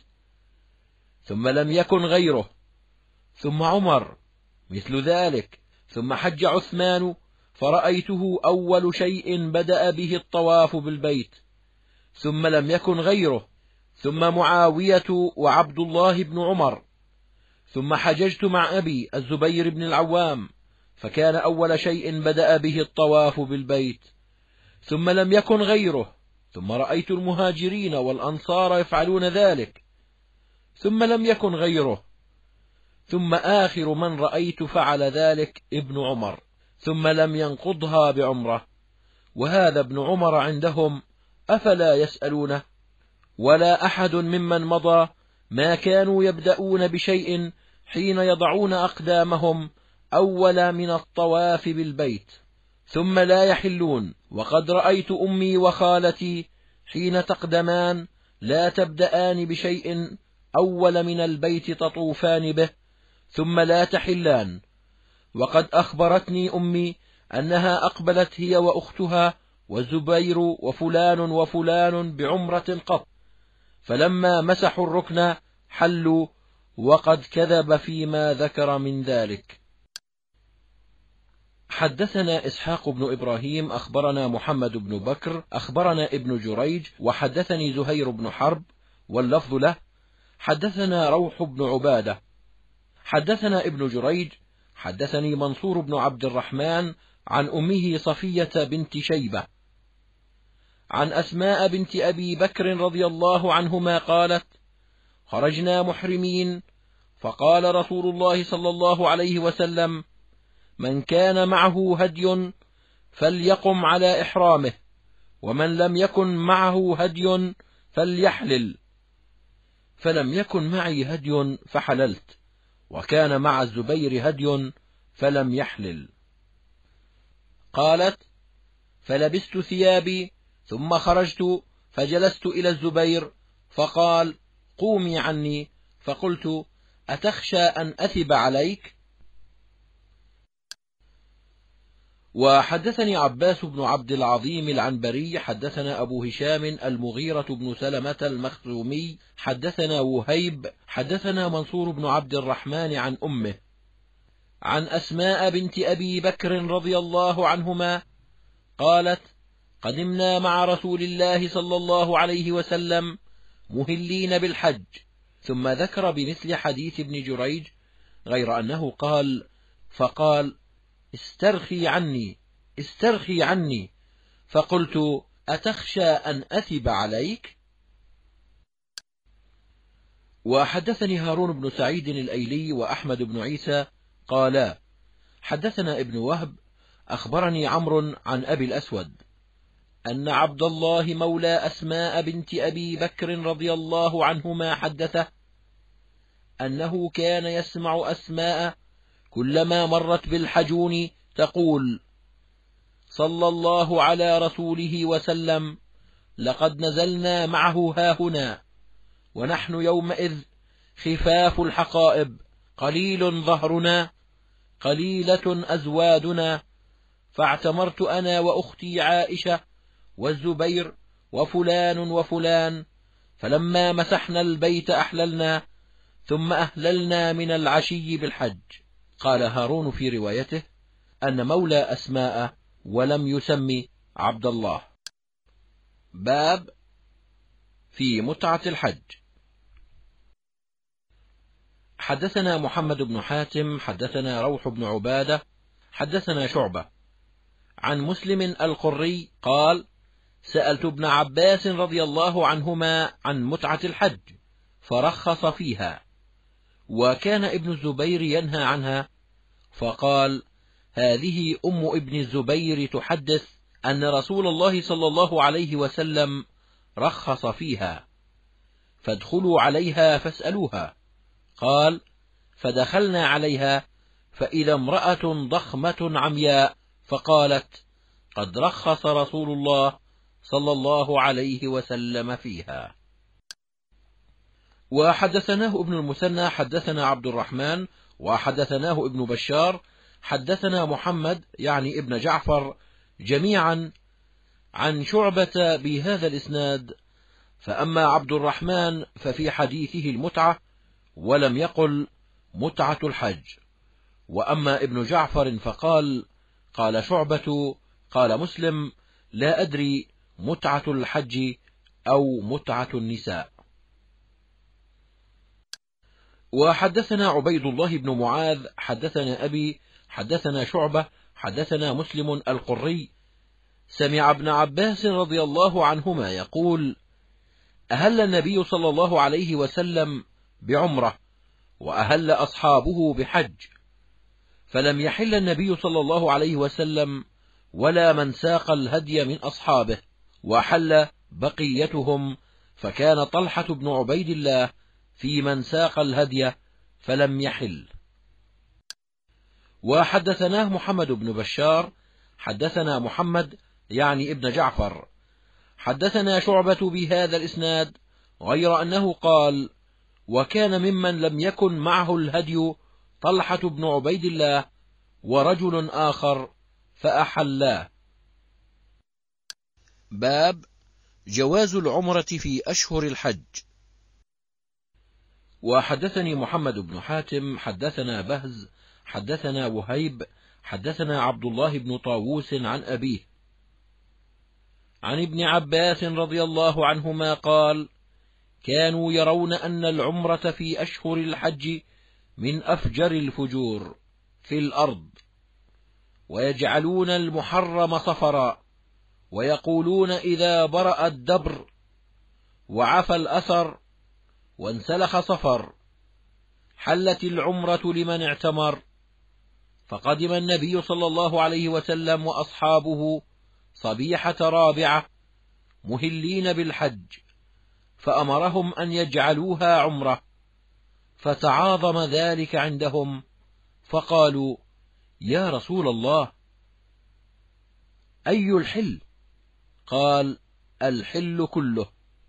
ثم لم يكن غيره، ثم عمر مثل ذلك، ثم حج عثمان فرأيته أول شيء بدأ به الطواف بالبيت، ثم لم يكن غيره، ثم معاوية وعبد الله بن عمر، ثم حججت مع أبي الزبير بن العوام فكان أول شيء بدأ به الطواف بالبيت، ثم لم يكن غيره، ثم رأيت المهاجرين والأنصار يفعلون ذلك، ثم لم يكن غيره، ثم آخر من رأيت فعل ذلك ابن عمر، ثم لم ينقضها بعمره. وهذا ابن عمر عندهم أفلا يسألونه؟ ولا أحد ممن مضى ما كانوا يبدأون بشيء حين يضعون أقدامهم أول من الطواف بالبيت ثم لا يحلون. وقد رأيت أمي وخالتي حين تقدمان لا تبدأان بشيء أول من البيت تطوفان به ثم لا تحلان. وقد أخبرتني أمي أنها أقبلت هي وأختها والزبير وفلان وفلان بعمرة قط، فلما مسحوا الركن حلوا، وقد كذب فيما ذكر من ذلك. حدثنا إسحاق بن إبراهيم أخبرنا محمد بن بكر أخبرنا ابن جريج وحدثني زهير بن حرب واللفظ له حدثنا روح بن عبادة حدثنا ابن جريج حدثني منصور بن عبد الرحمن عن أمه صفية بنت شيبة عن أسماء بنت أبي بكر رضي الله عنهما قالت: خرجنا محرمين فقال رسول الله صلى الله عليه وسلم: من كان معه هدي فليقم على إحرامه، ومن لم يكن معه هدي فليحلل. فلم يكن معي هدي فحللت، وكان مع الزبير هدي فلم يحلل. قالت: فلبست ثيابي ثم خرجت فجلست إلى الزبير فقال: قومي عني. فقلت: أتخشى أن أثب عليك؟ وحدثني عباس بن عبد العظيم العنبري حدثنا أبو هشام المغيرة بن سلمة المخزومي حدثنا وهيب حدثنا منصور بن عبد الرحمن عن أمه عن أسماء بنت أبي بكر رضي الله عنهما قالت: قدمنا مع رسول الله صلى الله عليه وسلم مهلين بالحج. ثم ذكر بمثل حديث ابن جريج غير أنه قال: فقال: استرخي عني استرخي عني. فقلت: أتخشى أن أثب عليك؟ وحدثني هارون بن سعيد الأيلي وأحمد بن عيسى قالا: حدثنا ابن وهب أخبرني عمرو عن أبي الأسود أن عبد الله مولى أسماء بنت أبي بكر رضي الله عنهما حدثه أنه كان يسمع أسماء كلما مرت بالحجون تقول: صلى الله على رسوله وسلم، لقد نزلنا معه هاهنا ونحن يومئذ خفاف الحقائب، قليل ظهرنا قليلة أزوادنا، فاعتمرت أنا وأختي عائشة والزبير وفلان وفلان، فلما مسحنا البيت أحللنا، ثم أهللنا من العشي بالحج. قال هارون في روايته أن مولى أسماء ولم يسمي عبد الله. باب في متعة الحج. حدثنا محمد بن حاتم حدثنا روح بن عبادة حدثنا شعبة عن مسلم القري قال: سألت ابن عباس رضي الله عنهما عن متعة الحج فرخص فيها، وكان ابن الزبير ينهى عنها، فقال: هذه أم ابن الزبير تحدث أن رسول الله صلى الله عليه وسلم رخص فيها، فادخلوا عليها فاسألوها. قال: فدخلنا عليها فإذا امرأة ضخمة عمياء، فقالت: قد رخص رسول الله صلى الله عليه وسلم فيها. وحدثناه ابن المثنى حدثنا عبد الرحمن وحدثناه ابن بشار حدثنا محمد يعني ابن جعفر جميعا عن شعبة بهذا الإسناد، فأما عبد الرحمن ففي حديثه المتعة ولم يقل متعة الحج، وأما ابن جعفر فقال: قال شعبة قال مسلم: لا أدري متعة الحج أو متعة النساء. وحدثنا عبيد الله بن معاذ حدثنا أبي حدثنا شعبة حدثنا مسلم القري سمع ابن عباس رضي الله عنهما يقول: أهل النبي صلى الله عليه وسلم بعمرة وأهل أصحابه بحج، فلم يحل النبي صلى الله عليه وسلم ولا من ساق الهدي من أصحابه، وحل بقيتهم، فكان طلحة بن عبيد الله في من ساق الهدي فلم يحل. وحدثناه محمد بن بشار حدثنا محمد يعني ابن جعفر حدثنا شعبة بهذا الإسناد غير أنه قال: وكان ممن لم يكن معه الهدي طلحة بن عبيد الله ورجل آخر فأحلا. باب جواز العمرة في أشهر الحج. وحدثني محمد بن حاتم حدثنا بهز حدثنا وهيب حدثنا عبد الله بن طاووس عن أبيه عن ابن عباس رضي الله عنهما قال: كانوا يرون أن العمرة في أشهر الحج من أفجر الفجور في الأرض، ويجعلون المحرم صفرا، ويقولون إذا برأ الدبر وعفى الأثر وانسلخ صفر حلت العمرة لمن اعتمر. فقدم النبي صلى الله عليه وسلم وأصحابه صبيحة رابعة مهلين بالحج، فأمرهم أن يجعلوها عمرة، فتعاظم ذلك عندهم، فقالوا: يا رسول الله، أي الحل؟ قال: الحل كله.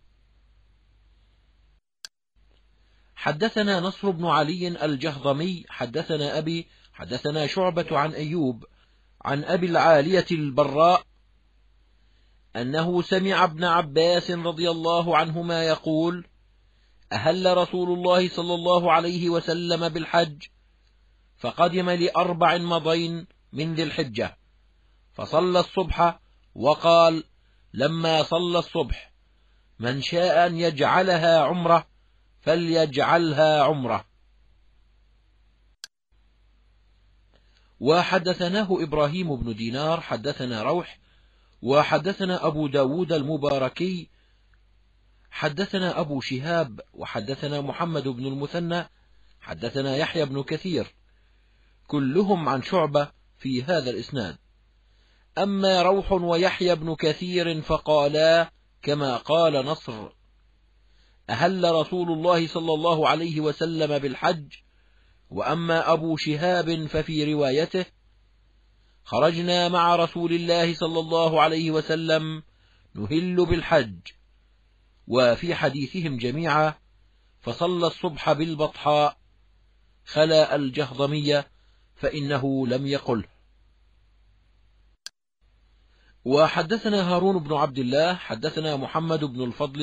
حدثنا نصر بن علي الجهضمي حدثنا أبي حدثنا شعبة عن أيوب عن أبي العالية البراء أنه سمع ابن عباس رضي الله عنهما يقول: أهل رسول الله صلى الله عليه وسلم بالحج، فقدم ل4 مضين من ذي الحجة، فصلى الصبح، وقال لما صلى الصبح: من شاء أن يجعلها عمرة فليجعلها عمرة. وحدثناه إبراهيم بن دينار حدثنا روح وحدثنا أبو داود المباركي حدثنا أبو شهاب وحدثنا محمد بن المثنى حدثنا يحيى بن كثير، كلهم عن شعبة في هذا الإسناد. أما روح ويحيى بن كثير فقالا كما قال نصر: أهل رسول الله صلى الله عليه وسلم بالحج. وأما أبو شهاب ففي روايته: خرجنا مع رسول الله صلى الله عليه وسلم نهل بالحج. وفي حديثهم جميعا: فصلى الصبح بالبطحاء، خلا الجهضمية فإنه لم يقله. وحدثنا هارون بن عبد الله حدثنا محمد بن الفضل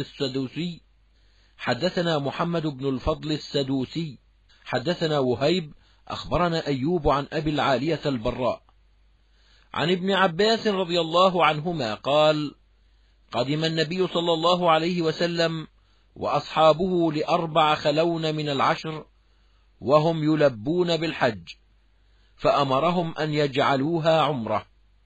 السدوسي حدثنا وهيب أخبرنا أيوب عن أبي العالية البراء عن ابن عباس رضي الله عنهما قال: قدم النبي صلى الله عليه وسلم وأصحابه ل4 خلون من 10 وهم يلبون بالحج، فأمرهم أن يجعلوها عمرة.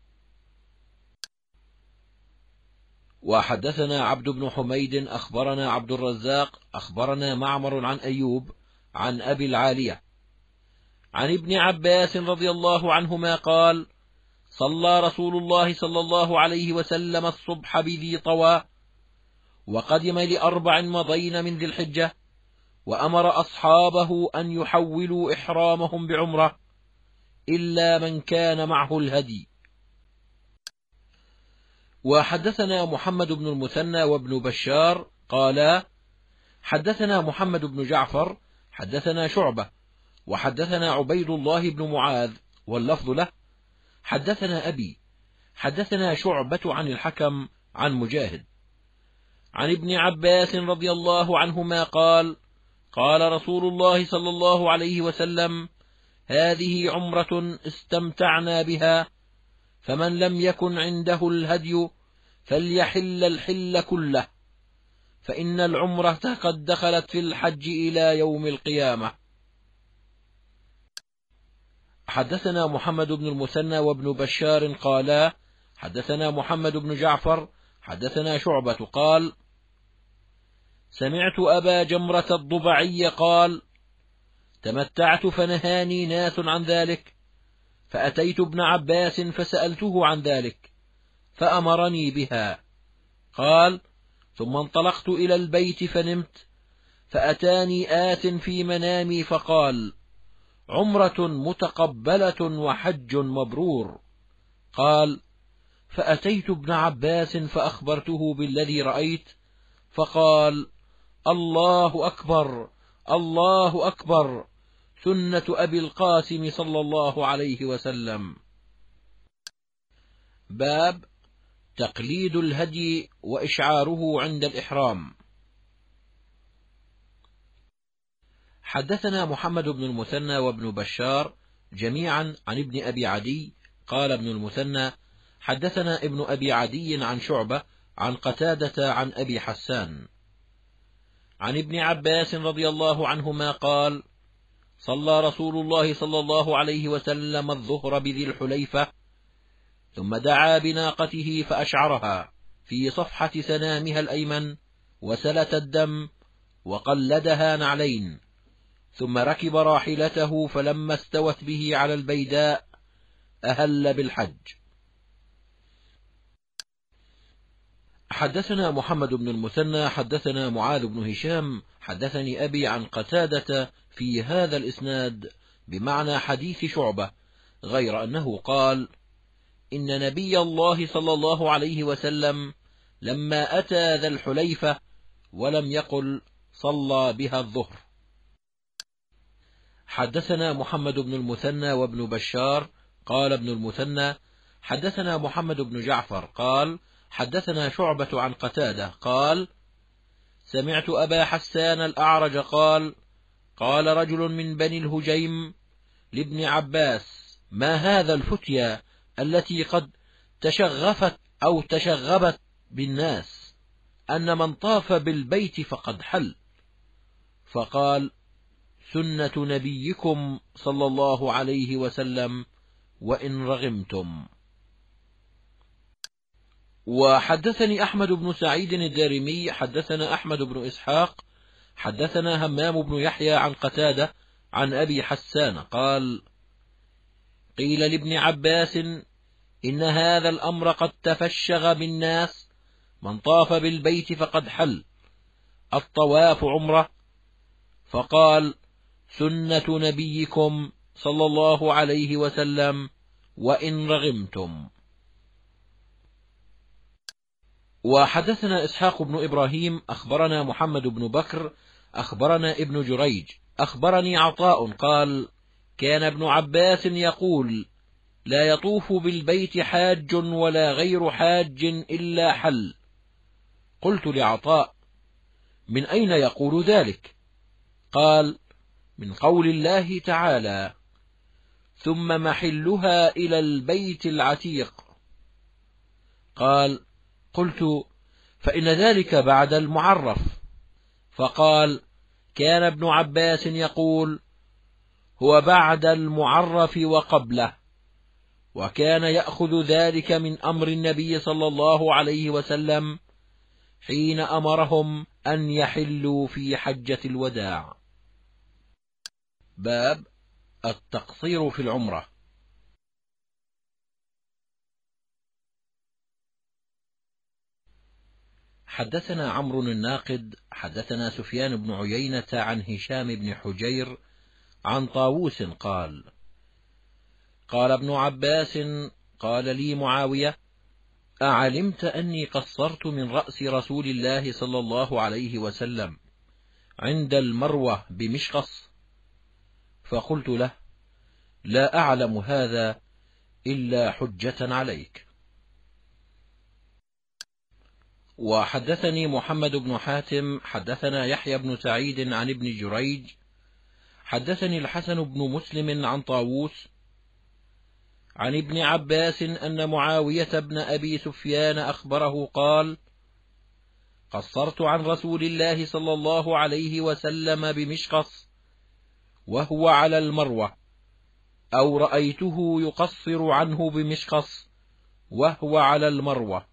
وحدثنا عبد بن حميد أخبرنا عبد الرزاق أخبرنا معمر عن أيوب عن أبي العالية عن ابن عباس رضي الله عنهما قال: صلى رسول الله صلى الله عليه وسلم الصبح بذي طوى، وقدم ل4 مضين من ذي الحجة، وأمر أصحابه أن يحولوا إحرامهم بعمرة إلا من كان معه الهدي. وحدثنا محمد بن المثنى وابن بشار قالا: حدثنا محمد بن جعفر حدثنا شعبة وحدثنا عبيد الله بن معاذ واللفظ له حدثنا أبي حدثنا شعبة عن الحكم عن مجاهد عن ابن عباس رضي الله عنهما قال: قال رسول الله صلى الله عليه وسلم: هذه عمرة استمتعنا بها، فمن لم يكن عنده الهدي فليحل الحل كله، فإن العمرة قد دخلت في الحج إلى يوم القيامة. حدثنا محمد بن المثنى وابن بشار قالا: حدثنا محمد بن جعفر حدثنا شعبة قال: سمعت أبا جمرة الضبعي قال: تمتعت فنهاني ناس عن ذلك، فأتيت ابن عباس فسألته عن ذلك فأمرني بها. قال: ثم انطلقت إلى البيت فنمت، فأتاني آت في منامي فقال: عمرة متقبلة وحج مبرور. قال: فأتيت ابن عباس فأخبرته بالذي رأيت، فقال: الله أكبر الله أكبر، سنة أبي القاسم صلى الله عليه وسلم. باب تقليد الهدي وإشعاره عند الإحرام. حدثنا محمد بن المثنى وابن بشار جميعا عن ابن أبي عدي قال ابن المثنى: حدثنا ابن أبي عدي عن شعبة عن قتادة عن أبي حسان عن ابن عباس رضي الله عنهما قال: صلى رسول الله صلى الله عليه وسلم الظهر بذي الحليفة، ثم دعا بناقته فأشعرها في صفحة سنامها الأيمن، وسلت الدم، وقلدها نعلين، ثم ركب راحلته، فلما استوت به على البيداء أهل بالحج. حدثنا محمد بن المثنى حدثنا معاذ بن هشام حدثني أبي عن قتادة في هذا الإسناد بمعنى حديث شعبة، غير أنه قال: إن نبي الله صلى الله عليه وسلم لما أتى ذا الحليفة ولم يقل صلى بها الظهر. حدثنا محمد بن المثنى وابن بشار قال ابن المثنى حدثنا محمد بن جعفر قال حدثنا شعبة عن قتادة قال سمعت أبا حسان الأعرج قال قال رجل من بني الهجيم لابن عباس ما هذا الفتيا التي قد تشغفت أو تشغبت بالناس أن من طاف بالبيت فقد حل؟ فقال سنة نبيكم صلى الله عليه وسلم وإن رغمتم. وحدثني أحمد بن سعيد الدارمي حدثنا أحمد بن إسحاق حدثنا همام بن يحيى عن قتادة عن أبي حسان قال قيل لابن عباس إن هذا الأمر قد تفشغ بالناس من طاف بالبيت فقد حل الطواف عمرة؟ فقال سنة نبيكم صلى الله عليه وسلم وإن رغمتم. وحدثنا إسحاق بن إبراهيم أخبرنا محمد بن بكر أخبرنا ابن جريج أخبرني عطاء قال كان ابن عباس يقول لا يطوف بالبيت حاج ولا غير حاج إلا حل. قلت لعطاء من أين يقول ذلك؟ قال من قول الله تعالى ثم محلها إلى البيت العتيق. قال قلت فإن ذلك بعد المعرف. فقال كان ابن عباس يقول هو بعد المعرف وقبله، وكان يأخذ ذلك من أمر النبي صلى الله عليه وسلم حين أمرهم أن يحلوا في حجة الوداع. باب التقصير في العمرة. حدثنا عمرو الناقد حدثنا سفيان بن عيينة عن هشام بن حجير عن طاووس قال قال ابن عباس قال لي معاوية أعلمت أني قصرت من رأس رسول الله صلى الله عليه وسلم عند المروة بمشقص؟ فقلت له لا أعلم هذا إلا حجة عليك. وحدثني محمد بن حاتم حدثنا يحيى بن سعيد عن ابن جريج حدثني الحسن بن مسلم عن طاووس عن ابن عباس أن معاوية بن أبي سفيان أخبره قال قصرت عن رسول الله صلى الله عليه وسلم بمشقص وهو على المروة، أو رأيته يقصر عنه بمشقص وهو على المروة.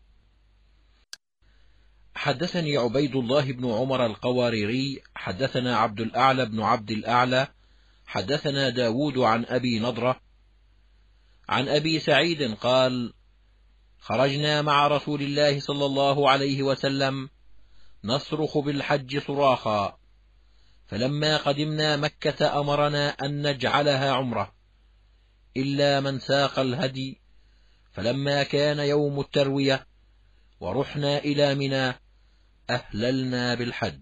حدثني عبيد الله بن عمر القواريري حدثنا عبد الأعلى بن عبد الأعلى حدثنا داود عن أبي نضرة عن أبي سعيد قال خرجنا مع رسول الله صلى الله عليه وسلم نصرخ بالحج صراخا، فلما قدمنا مكة أمرنا أن نجعلها عمرة إلا من ساق الهدي، فلما كان يوم التروية ورحنا إلى منى أهللنا بالحج.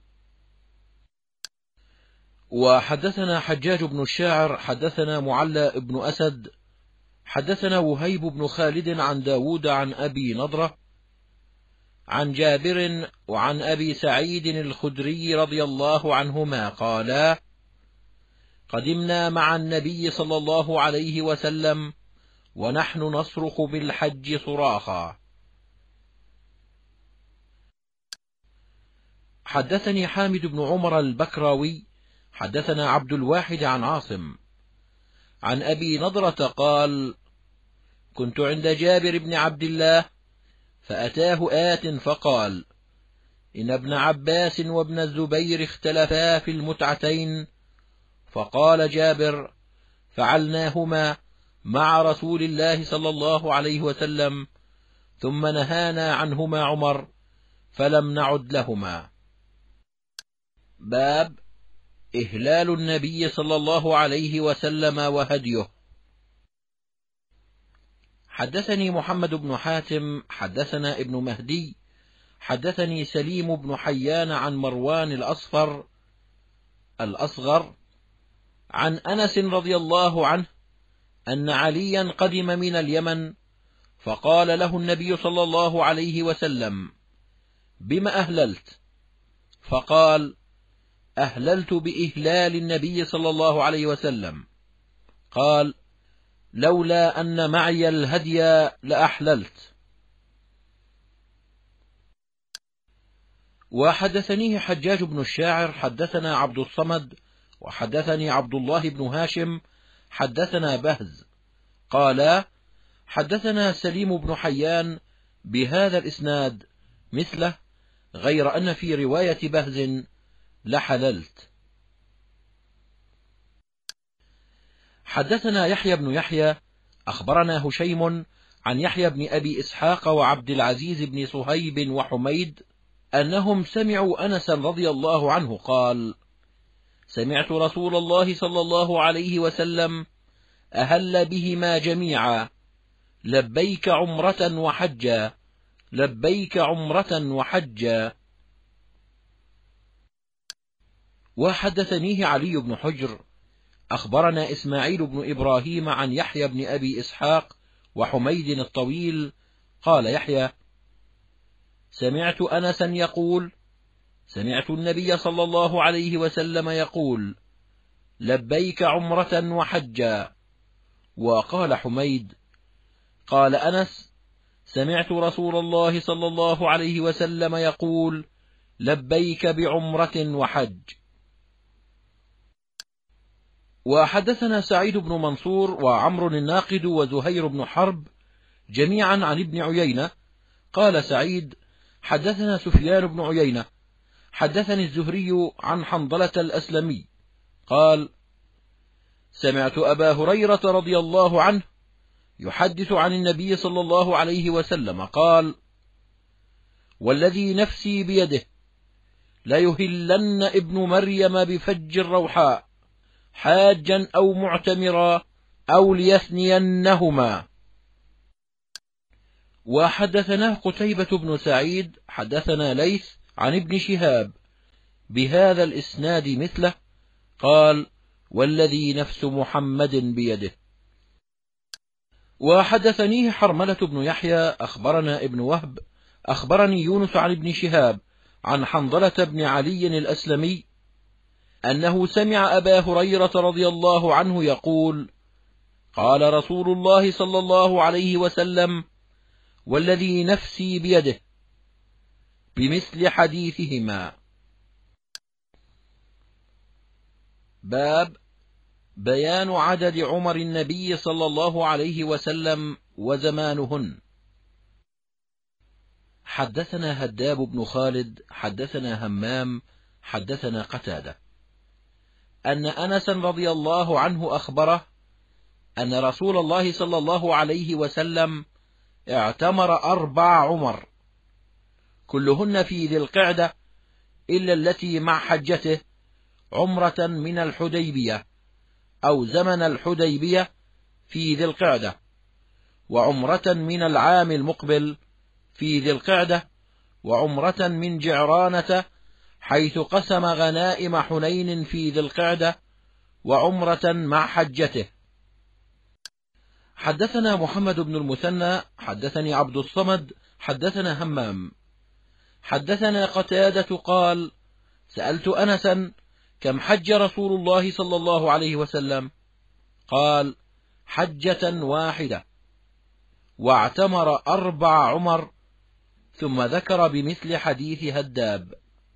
وحدثنا حجاج بن الشاعر حدثنا معلى بن أسد حدثنا وهيب بن خالد عن داود عن أبي نضرة عن جابر وعن أبي سعيد الخدري رضي الله عنهما قالا قدمنا مع النبي صلى الله عليه وسلم ونحن نصرخ بالحج صراخا. حدثني حامد بن عمر البكراوي حدثنا عبد الواحد عن عاصم عن أبي نضرة قال كنت عند جابر بن عبد الله فأتاه آت فقال إن ابن عباس وابن الزبير اختلفا في المتعتين، فقال جابر فعلناهما مع رسول الله صلى الله عليه وسلم ثم نهانا عنهما عمر فلم نعد لهما. باب إهلال النبي صلى الله عليه وسلم وهديه. حدثني محمد بن حاتم حدثنا ابن مهدي حدثني سليم بن حيان عن مروان الأصغر عن أنس رضي الله عنه أن عليا قدم من اليمن، فقال له النبي صلى الله عليه وسلم: بما أهللت؟ فقال: أهللت بإهلال النبي صلى الله عليه وسلم. قال: لولا أن معي الهدي لأحللت. وحدثنيه حجاج بن الشاعر حدثنا عبد الصمد وحدثني عبد الله بن هاشم حدثنا بهز قال: حدثنا سليم بن حيان بهذا الإسناد مثله، غير أن في رواية بهز لحللت. حدثنا يحيى بن يحيى أخبرنا هشيم عن يحيى بن أبي إسحاق وعبد العزيز بن صهيب وحميد أنهم سمعوا أنسا رضي الله عنه قال: سمعت رسول الله صلى الله عليه وسلم أهل بهما جميعا: لبيك عمرة وحجا، لبيك عمرة وحجا. وحدثنيه علي بن حجر أخبرنا إسماعيل بن إبراهيم عن يحيى بن أبي إسحاق وحميد الطويل قال يحيى: سمعت أنسا يقول: سمعت النبي صلى الله عليه وسلم يقول: لبيك عمرة وحجا. وقال حميد: قال أنس: سمعت رسول الله صلى الله عليه وسلم يقول: لبيك بعمرة وحج. وحدثنا سعيد بن منصور وعمر الناقد وزهير بن حرب جميعا عن ابن عيينة قال سعيد: حدثنا سفيان بن عيينة حدثني الزهري عن حنظلة الأسلمي قال: سمعت أبا هريرة رضي الله عنه يحدث عن النبي صلى الله عليه وسلم قال: والذي نفسي بيده ليهلن ابن مريم بفج الروحاء حاجا أو معتمرا أو ليثنينهما. وحدثناه قتيبة بن سعيد حدثنا ليث عن ابن شهاب بهذا الإسناد مثله قال: والذي نفس محمد بيده. وحدثنيه حرملة بن يحيى أخبرنا ابن وهب أخبرني يونس عن ابن شهاب عن حنظلة بن علي الأسلمي أنه سمع أبا هريرة رضي الله عنه يقول: قال رسول الله صلى الله عليه وسلم: والذي نفسي بيده، بمثل حديثهما. باب بيان عدد عمر النبي صلى الله عليه وسلم وزمانهن. حدثنا هداب بن خالد حدثنا همام حدثنا قتادة أن أنسا رضي الله عنه أخبره أن رسول الله صلى الله عليه وسلم اعتمر 4 عمر كلهن في ذي القعدة إلا التي مع حجته عمرة من الحديبية أو زمن الحديبية في ذي القعدة، وعمرة من العام المقبل في ذي القعدة، وعمرة من جعرانة حيث قسم غنائم حنين في ذي القعدة، وعمرة مع حجته. حدثنا محمد بن المثنى حدثني عبد الصمد حدثنا همام حدثنا قتادة قال: سألت أنسا: كم حج رسول الله صلى الله عليه وسلم؟ قال: حجة واحدة، واعتمر 4 عمر، ثم ذكر بمثل حديث هداب.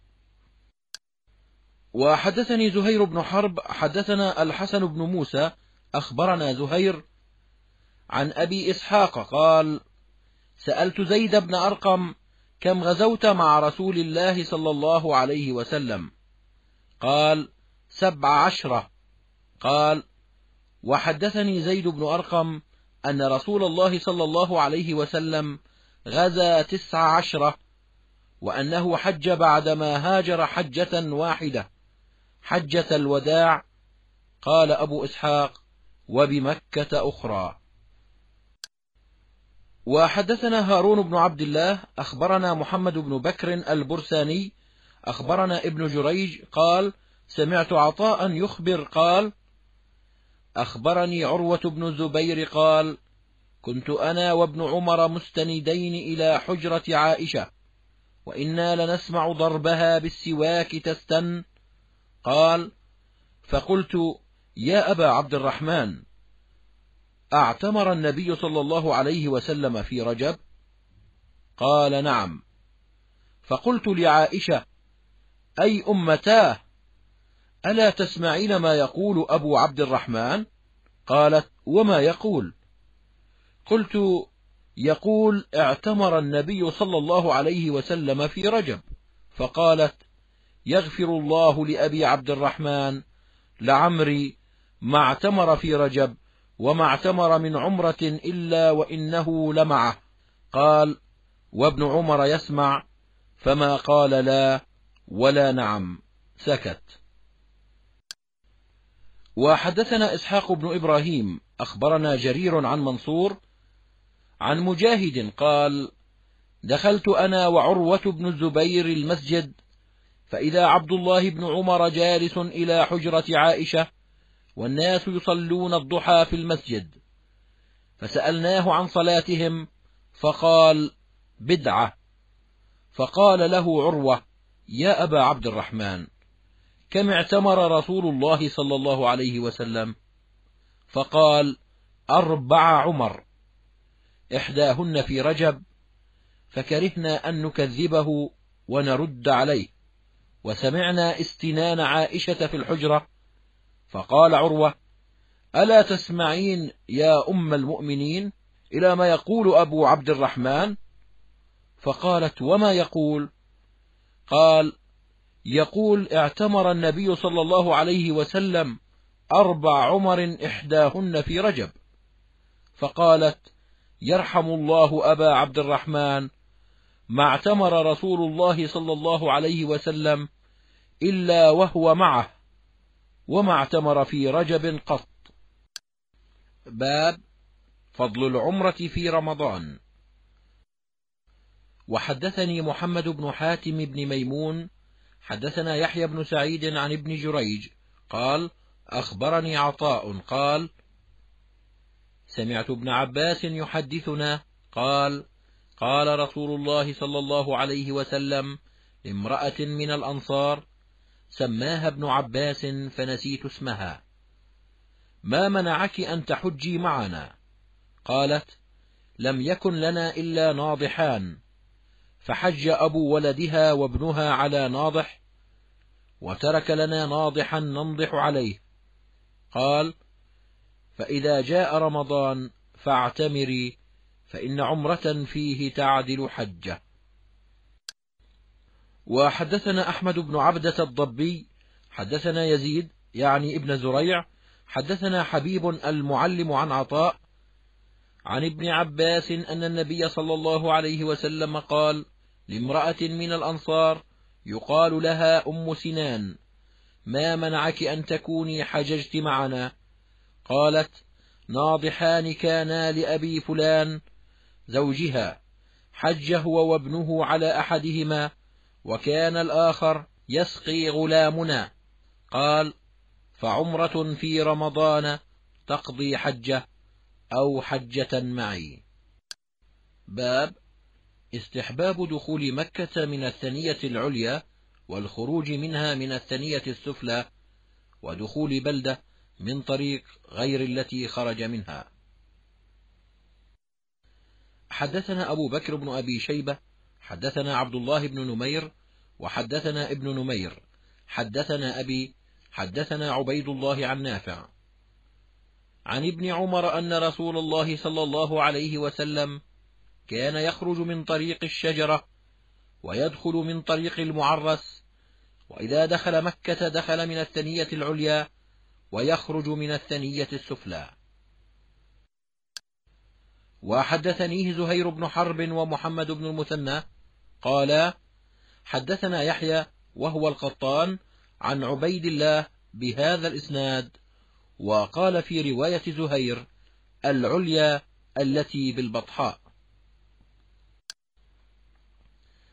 وحدثني زهير بن حرب حدثنا الحسن بن موسى أخبرنا زهير عن أبي إسحاق قال: سألت زيد بن أرقم: كم غزوت مع رسول الله صلى الله عليه وسلم؟ قال: 17. قال: وحدثني زيد بن أرقم أن رسول الله صلى الله عليه وسلم غزا 19، وأنه حج بعدما هاجر حجة واحدة، حجة الوداع. قال أبو إسحاق: وبمكة أخرى. وحدثنا هارون بن عبد الله أخبرنا محمد بن بكر البرساني أخبرنا ابن جريج قال سمعت عطاء يخبر قال أخبرني عروة بن الزبير قال كنت أنا وابن عمر مستندين إلى حجرة عائشة وإنا لنسمع ضربها بالسواك تستن. قال فقلت يا أبا عبد الرحمن أعتمر النبي صلى الله عليه وسلم في رجب؟ قال نعم. فقلت لعائشة أي أمتاه ألا تسمعين ما يقول أبو عبد الرحمن؟ قالت وما يقول؟ قلت يقول اعتمر النبي صلى الله عليه وسلم في رجب. فقالت يغفر الله لأبي عبد الرحمن لعمري ما اعتمر في رجب وما اعتمر من عمرة إلا وإنه لمعه. قال وابن عمر يسمع فما قال لا ولا نعم، سكت. وحدثنا إسحاق بن إبراهيم أخبرنا جرير عن منصور عن مجاهد قال دخلت أنا وعروة بن الزبير المسجد فإذا عبد الله بن عمر جالس إلى حجرة عائشة والناس يصلون الضحى في المسجد، فسألناه عن صلاتهم فقال بدعة. فقال له عروة يا أبا عبد الرحمن كم اعتمر رسول الله صلى الله عليه وسلم؟ فقال 4 عمر، إحداهن في رجب، فكرهنا أن نكذبه ونرد عليه، وسمعنا استنان عائشة في الحجرة. فقال عروة ألا تسمعين يا أم المؤمنين إلى ما يقول أبو عبد الرحمن؟ فقالت وما يقول؟ قال يقول اعتمر النبي صلى الله عليه وسلم 4 عمر إحداهن في رجب. فقالت يرحم الله أبا عبد الرحمن ما اعتمر رسول الله صلى الله عليه وسلم إلا وهو معه وما اعتمر في رجب قط. باب فضل العمرة في رمضان. وحدثني محمد بن حاتم بن ميمون حدثنا يحيى بن سعيد عن ابن جريج قال أخبرني عطاء قال سمعت ابن عباس يحدثنا قال قال رسول الله صلى الله عليه وسلم لامرأة من الأنصار سماها ابن عباس فنسيت اسمها ما منعك أن تحجي معنا؟ قالت لم يكن لنا إلا ناضحان، فحج أبو ولدها وابنها على ناضح وترك لنا ناضحا ننضح عليه. قال فإذا جاء رمضان فاعتمري فإن عمرة فيه تعدل حجة. وحدثنا أحمد بن عبدة الضبي حدثنا يزيد يعني ابن زريع حدثنا حبيب المعلم عن عطاء عن ابن عباس أن النبي صلى الله عليه وسلم قال لامرأة من الأنصار يقال لها أم سنان ما منعك أن تكوني حججت معنا؟ قالت ناضحان كانا لأبي فلان زوجها، حج هو وابنه على أحدهما وكان الآخر يسقي غلامنا. قال فعمرة في رمضان تقضي حجة أو حجة معي. باب استحباب دخول مكة من الثنية العليا والخروج منها من الثنية السفلى ودخول بلدة من طريق غير التي خرج منها. حدثنا أبو بكر بن أبي شيبة حدثنا عبد الله بن نمير وحدثنا ابن نمير حدثنا أبي حدثنا عبيد الله عن نافع عن ابن عمر أن رسول الله صلى الله عليه وسلم كان يخرج من طريق الشجرة ويدخل من طريق المعرس، وإذا دخل مكة دخل من الثنية العليا ويخرج من الثنية السفلى. وحدثنيه زهير بن حرب ومحمد بن المثنى قالا حدثنا يحيى وهو القطان عن عبيد الله بهذا الإسناد، وقال في رواية زهير العليا التي بالبطحاء.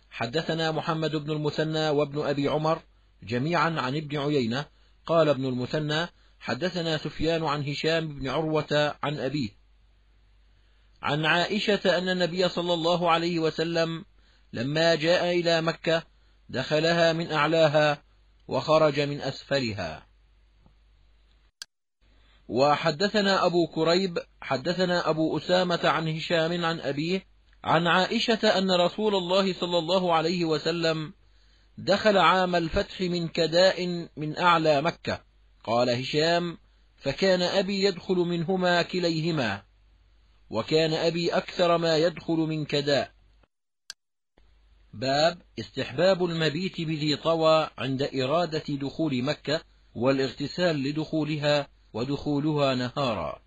حدثنا محمد بن المثنى وابن أبي عمر جميعا عن ابن عيينة قال ابن المثنى حدثنا سفيان عن هشام بن عروة عن أبيه عن عائشة أن النبي صلى الله عليه وسلم لما جاء إلى مكة دخلها من أعلاها وخرج من أسفلها. وحدثنا أبو كريب حدثنا أبو أسامة عن هشام عن أبيه عن عائشة أن رسول الله صلى الله عليه وسلم دخل عام الفتح من كداء من أعلى مكة. قال هشام فكان أبي يدخل منهما كليهما، وكان أبي أكثر ما يدخل من كداء. باب استحباب المبيت بذي طوى عند إرادة دخول مكة والاغتسال لدخولها ودخولها نهارا.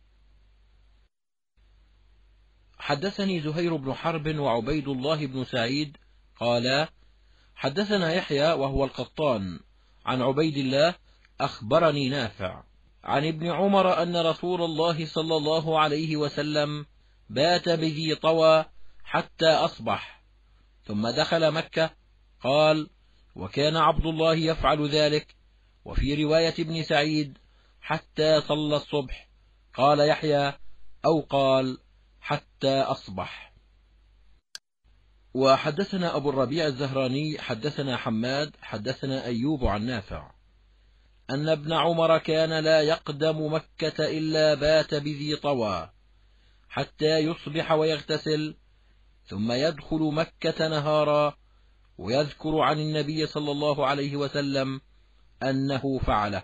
حدثني زهير بن حرب وعبيد الله بن سعيد قالا حدثنا يحيى وهو القطان عن عبيد الله أخبرني نافع عن ابن عمر أن رسول الله صلى الله عليه وسلم بات بذي طوى حتى أصبح ثم دخل مكة. قال وكان عبد الله يفعل ذلك. وفي رواية ابن سعيد حتى صلى الصبح. قال يحيى أو قال حتى أصبح. وحدثنا أبو الربيع الزهراني حدثنا حماد حدثنا أيوب عن نافع أن ابن عمر كان لا يقدم مكة إلا بات بذي طوى حتى يصبح ويغتسل ثم يدخل مكة نهارا، ويذكر عن النبي صلى الله عليه وسلم أنه فعله.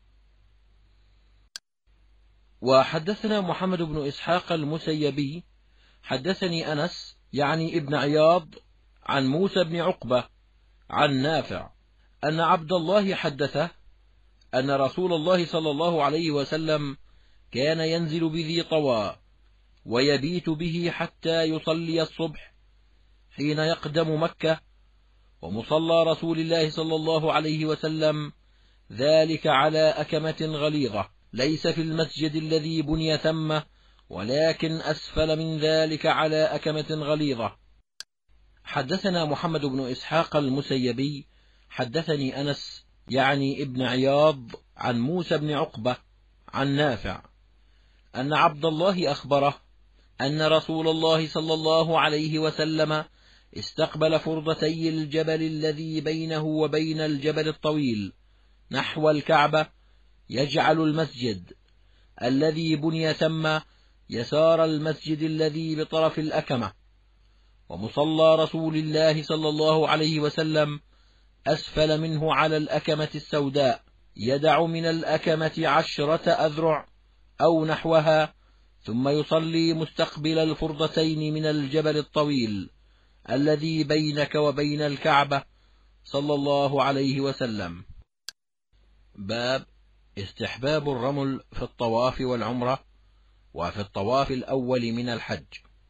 وحدثنا محمد بن إسحاق المسيبي حدثني أنس يعني ابن عياض عن موسى بن عقبة عن نافع أن عبد الله حدثه أن رسول الله صلى الله عليه وسلم كان ينزل بذي طوى ويبيت به حتى يصلي الصبح حين يقدم مكة، ومصلى رسول الله صلى الله عليه وسلم ذلك على أكمة غليظة ليس في المسجد الذي بني ثم، ولكن أسفل من ذلك على أكمة غليظة. حدثنا محمد بن إسحاق المسيبي حدثني أنس يعني ابن عياض عن موسى بن عقبة عن نافع أن عبد الله أخبره أن رسول الله صلى الله عليه وسلم استقبل فرضتي الجبل الذي بينه وبين الجبل الطويل نحو الكعبة، يجعل المسجد الذي بني ثم يسار المسجد الذي بطرف الأكمة، ومصلى رسول الله صلى الله عليه وسلم أسفل منه على الأكمة السوداء، يدع من الأكمة 10 أذرع أو نحوها، ثم يصلي مستقبل الفرضتين من الجبل الطويل الذي بينك وبين الكعبة صلى الله عليه وسلم. باب استحباب الرمل في الطواف والعمرة وفي الطواف الأول من الحج.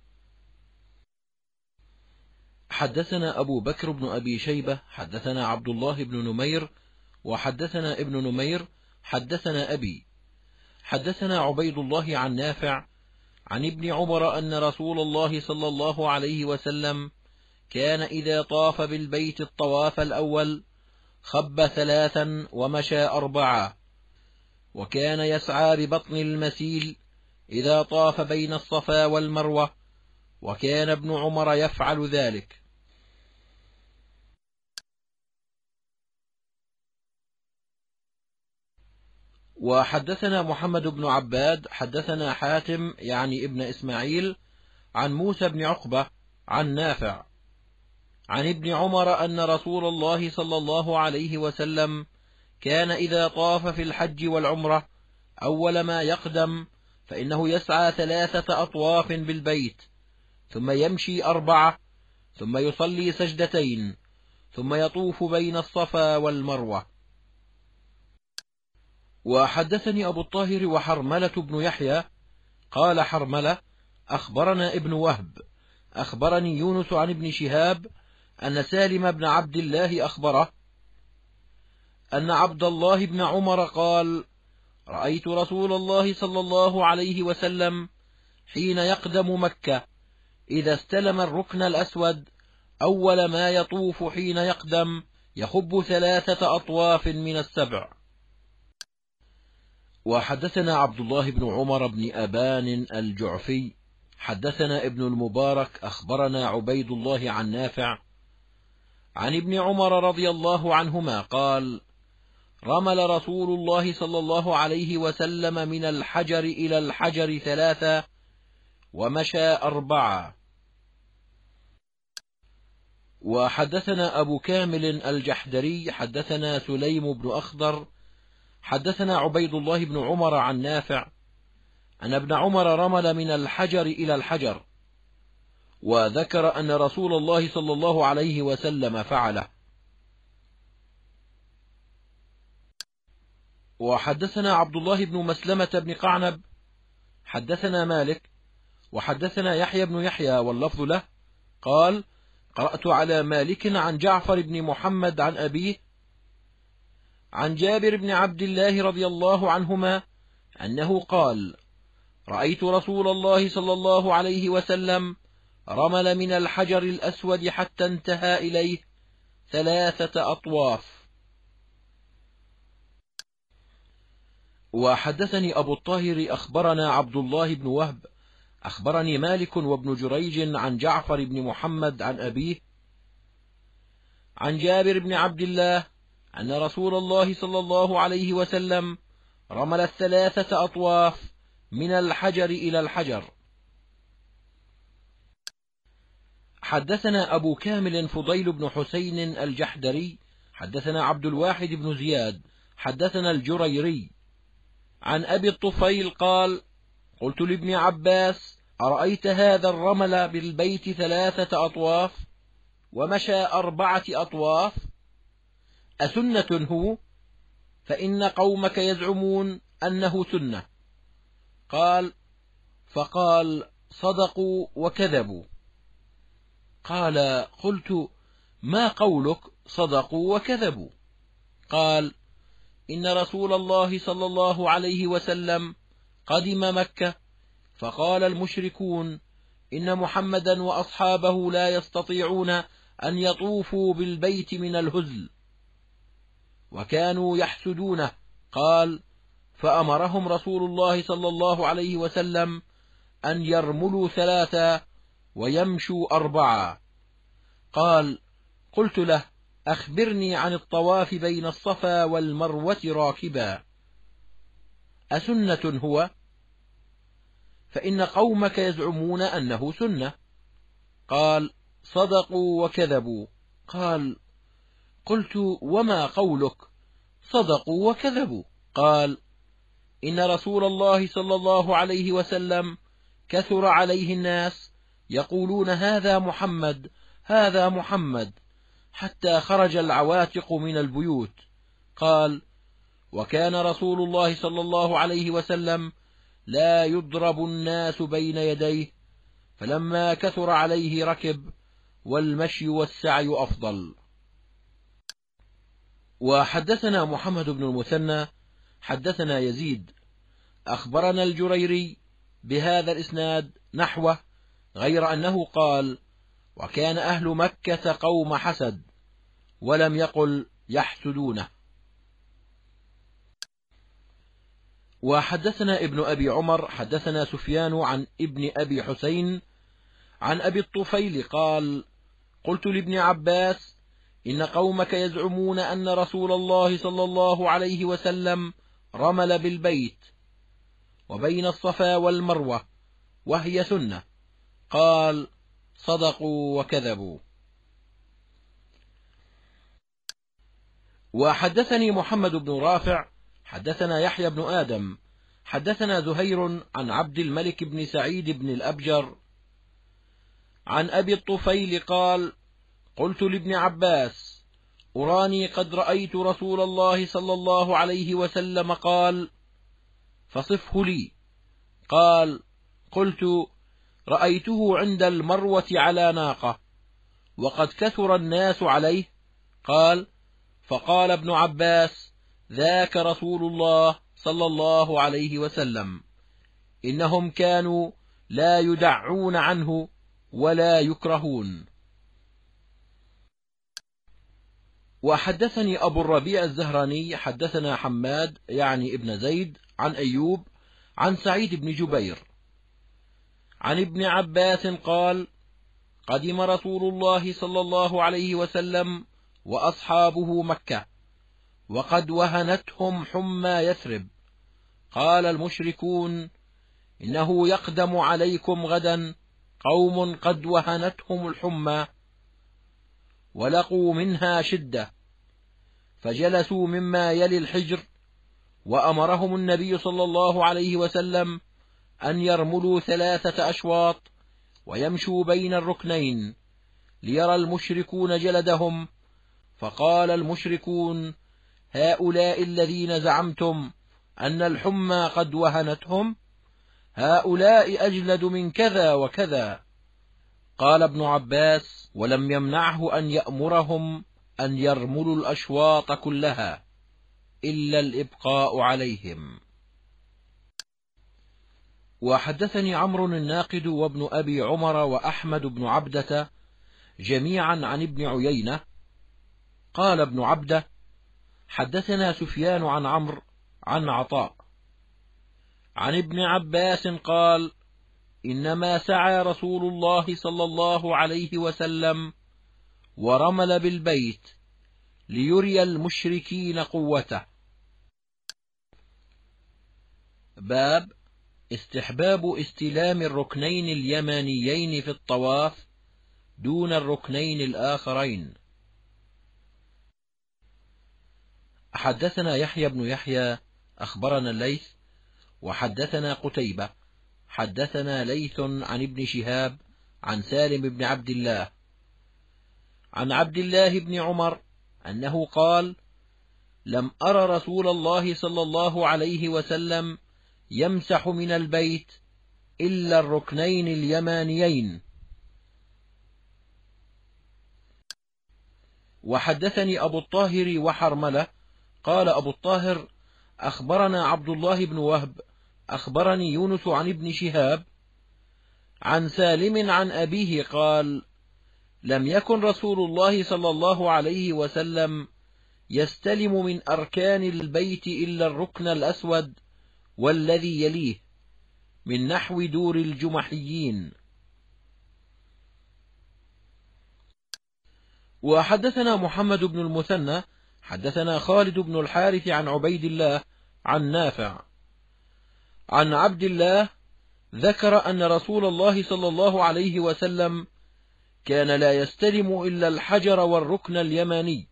حدثنا أبو بكر بن أبي شيبة حدثنا عبد الله بن نمير وحدثنا ابن نمير حدثنا أبي حدثنا عبيد الله عن نافع عن ابن عمر أن رسول الله صلى الله عليه وسلم كان إذا طاف بالبيت الطواف الأول خب 3 ومشى 4، وكان يسعى ببطن المسيل إذا طاف بين الصفا والمروة، وكان ابن عمر يفعل ذلك. وحدثنا محمد بن عباد حدثنا حاتم يعني ابن إسماعيل عن موسى بن عقبة عن نافع عن ابن عمر أن رسول الله صلى الله عليه وسلم كان إذا طاف في الحج والعمرة أول ما يقدم فإنه يسعى 3 أطواف بالبيت، ثم يمشي 4، ثم يصلي 2 سجدتين، ثم يطوف بين الصفا والمروة. وحدثني أبو الطاهر وحرملة بن يحيى قال حرملة أخبرنا ابن وهب أخبرني يونس عن ابن شهاب أن سالم بن عبد الله أخبره أن عبد الله بن عمر قال رأيت رسول الله صلى الله عليه وسلم حين يقدم مكة إذا استلم الركن الأسود أول ما يطوف حين يقدم يخب 3 أطواف من السبع. وحدثنا عبد الله بن عمر بن أبان الجعفي حدثنا ابن المبارك أخبرنا عبيد الله عن نافع عن ابن عمر رضي الله عنهما قال: رمل رسول الله صلى الله عليه وسلم من الحجر إلى الحجر 3 ومشى 4. وحدثنا أبو كامل الجحدري حدثنا سليم بن أخضر حدثنا عبيد الله بن عمر عن نافع أن ابن عمر رمل من الحجر إلى الحجر، وذكر أن رسول الله صلى الله عليه وسلم فعله. وحدثنا عبد الله بن مسلمة بن قعنب حدثنا مالك وحدثنا يحيى بن يحيى واللفظ له قال: قرأت على مالك عن جعفر بن محمد عن أبيه عن جابر بن عبد الله رضي الله عنهما أنه قال: رأيت رسول الله صلى الله عليه وسلم رمل من الحجر الأسود حتى انتهى إليه 3 أطواف. وحدثني أبو الطاهر أخبرنا عبد الله بن وهب أخبرني مالك وابن جريج عن جعفر بن محمد عن أبيه عن جابر بن عبد الله أن رسول الله صلى الله عليه وسلم رمل 3 أطواف من الحجر إلى الحجر. حدثنا أبو كامل فضيل بن حسين الجحدري حدثنا عبد الواحد بن زياد حدثنا الجريري عن أبي الطفيل قال: قلت لابن عباس: أرأيت هذا الرمل بالبيت 3 أطواف ومشى 4 أطواف أسنة هو؟ فإن قومك يزعمون أنه سنة. فقال: صدقوا وكذبوا. قال: قلت: ما قولك صدقوا وكذبوا؟ قال: إن رسول الله صلى الله عليه وسلم قدم مكة فقال المشركون: إن محمدا وأصحابه لا يستطيعون أن يطوفوا بالبيت من الهزل، وكانوا يحسدونه. قال: فأمرهم رسول الله صلى الله عليه وسلم أن يرملوا 3 ويمشوا 4. قال: قلت له: أخبرني عن الطواف بين الصفا والمروة راكبا أسنة هو؟ فإن قومك يزعمون أنه سنة. قال: صدقوا وكذبوا. قال: قلت: وما قولك صدقوا وكذبوا؟ قال: إن رسول الله صلى الله عليه وسلم كثر عليه الناس يقولون: هذا محمد هذا محمد، حتى خرج العواتق من البيوت. قال: وكان رسول الله صلى الله عليه وسلم لا يضرب الناس بين يديه، فلما كثر عليه ركب، والمشي والسعي أفضل. وحدثنا محمد بن المثنى حدثنا يزيد أخبرنا الجريري بهذا الإسناد نحوه، غير أنه قال: وكان أهل مكة قوم حسد، ولم يقل يحسدونه. وحدثنا ابن أبي عمر حدثنا سفيان عن ابن أبي حسين عن أبي الطفيل قال: قلت لابن عباس: إن قومك يزعمون أن رسول الله صلى الله عليه وسلم رمل بالبيت وبين الصفا والمروة وهي سنة. قال: صدقوا وكذبوا. وحدثني محمد بن رافع حدثنا يحيى بن آدم حدثنا زهير عن عبد الملك بن سعيد بن الأبجر عن أبي الطفيل قال: قلت لابن عباس: أراني قد رأيت رسول الله صلى الله عليه وسلم قال، فصفه لي. قال: قلت: رأيته عند المروة على ناقة، وقد كثر الناس عليه. قال: فقال ابن عباس: ذاك رسول الله صلى الله عليه وسلم، إنهم كانوا لا يدعون عنه ولا يكرهون. وحدثني أبو الربيع الزهراني حدثنا حماد يعني ابن زيد عن أيوب عن سعيد بن جبير عن ابن عباس قال: قدم رسول الله صلى الله عليه وسلم وأصحابه مكة وقد وهنتهم حمى يثرب. قال المشركون: إنه يقدم عليكم غدا قوم قد وهنتهم الحمى ولقوا منها شدة، فجلسوا مما يلي الحجر، وأمرهم النبي صلى الله عليه وسلم أن يرملوا 3 أشواط ويمشوا بين الركنين ليرى المشركون جلدهم. فقال المشركون: هؤلاء الذين زعمتم أن الحمى قد وهنتهم، هؤلاء أجلد من كذا وكذا. قال ابن عباس: ولم يمنعه أن يأمرهم أن يرملوا الأشواط كلها إلا الإبقاء عليهم. وحدثني عمرو الناقد وابن أبي عمر وأحمد بن عبدة جميعا عن ابن عيينة قال ابن عبدة: حدثنا سفيان عن عمرو عن عطاء عن ابن عباس قال: إنما سعى رسول الله صلى الله عليه وسلم ورمل بالبيت ليري المشركين قوته. باب استحباب استلام الركنين اليمانيين في الطواف دون الركنين الآخرين. حدثنا يحيى بن يحيى أخبرنا الليث وحدثنا قتيبة حدثنا ليث عن ابن شهاب عن سالم بن عبد الله عن عبد الله بن عمر أنه قال: لم أر رسول الله صلى الله عليه وسلم يمسح من البيت إلا الركنين اليمانيين. وحدثني أبو الطاهر وحرملة قال أبو الطاهر: أخبرنا عبد الله بن وهب أخبرني يونس عن ابن شهاب عن سالم عن أبيه قال: لم يكن رسول الله صلى الله عليه وسلم يستلم من أركان البيت إلا الركن الأسود والذي يليه من نحو دور الجمحيين. وحدثنا محمد بن المثنى حدثنا خالد بن الحارث عن عبيد الله عن نافع عن عبد الله ذكر أن رسول الله صلى الله عليه وسلم كان لا يستلم إلا الحجر والركن اليماني.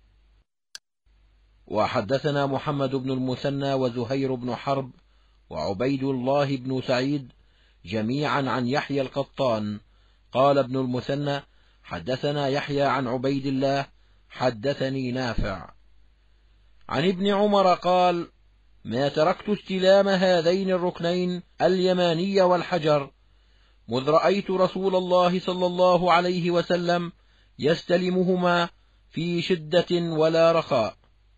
وحدثنا محمد بن المثنى وزهير بن حرب وعبيد الله بن سعيد جميعا عن يحيى القطان قال ابن المثنى: حدثنا يحيى عن عبيد الله حدثني نافع عن ابن عمر قال: ما تركت استلام هذين الركنين اليماني والحجر مذ رأيت رسول الله صلى الله عليه وسلم يستلمهما في شدة ولا رخاء.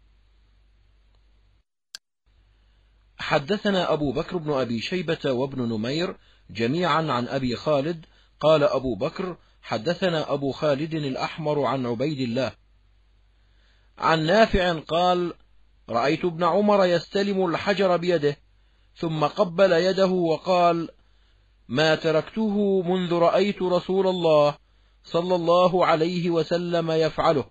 حدثنا أبو بكر بن أبي شيبة وابن نمير جميعا عن أبي خالد قال أبو بكر: حدثنا أبو خالد الأحمر عن عبيد الله عن نافع قال: رأيت ابن عمر يستلم الحجر بيده ثم قبل يده وقال: ما تركته منذ رأيت رسول الله صلى الله عليه وسلم يفعله.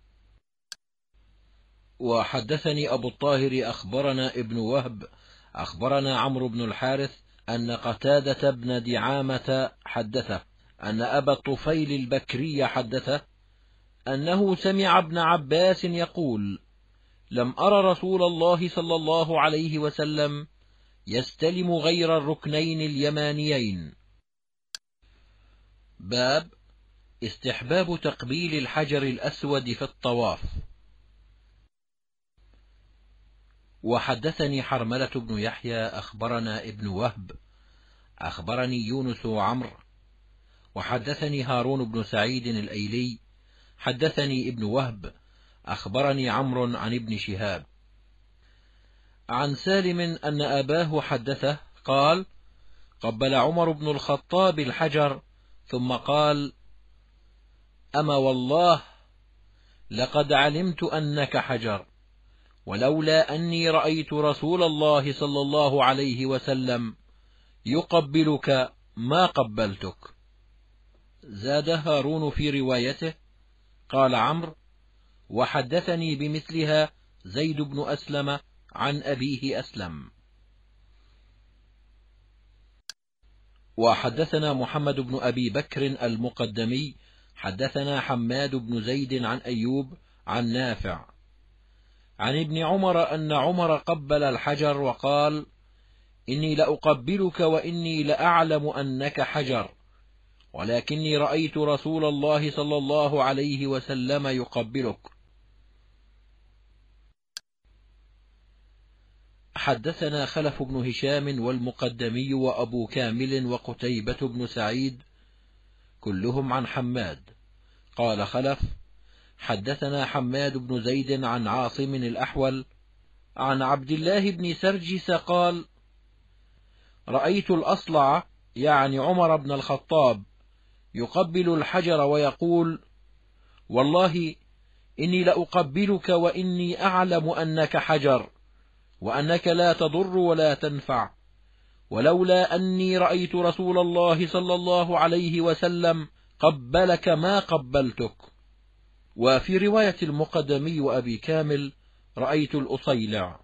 وحدثني أبو الطاهر أخبرنا ابن وهب أخبرنا عمرو بن الحارث أن قتادة بن دعامة حدثه أن أبا الطفيل البكري حدثه أنه سمع ابن عباس يقول: لم أر رسول الله صلى الله عليه وسلم يستلم غير الركنين اليمانيين. باب استحباب تقبيل الحجر الأسود في الطواف. وحدثني حرملة بن يحيى أخبرنا ابن وهب أخبرني يونس وعمرو وحدثني هارون بن سعيد الأيلي حدثني ابن وهب أخبرني عمرو عن ابن شهاب عن سالم أن أباه حدثه قال: قبل عمر بن الخطاب الحجر ثم قال: أما والله لقد علمت أنك حجر، ولولا أني رأيت رسول الله صلى الله عليه وسلم يقبلك ما قبلتك. زاد هارون في روايته: قال عمرو: وحدثني بمثلها زيد بن أسلم عن أبيه أسلم. وحدثنا محمد بن أبي بكر المقدمي حدثنا حماد بن زيد عن أيوب عن نافع عن ابن عمر أن عمر قبل الحجر وقال: إني لأقبلك وإني لأعلم أنك حجر، ولكني رأيت رسول الله صلى الله عليه وسلم يقبلك. حدثنا خلف بن هشام والمقدمي وأبو كامل وقتيبة بن سعيد كلهم عن حماد. قال خلف: حدثنا حماد بن زيد عن عاصم الأحول عن عبد الله بن سرجس قال: رأيت الأصلع يعني عمر بن الخطاب يقبل الحجر ويقول: والله إني لأقبلك وإني أعلم أنك حجر، وأنك لا تضر ولا تنفع، ولولا أني رأيت رسول الله صلى الله عليه وسلم قبلك ما قبلتك. وفي رواية المقدمي وأبي كامل: رأيت الأصيلع.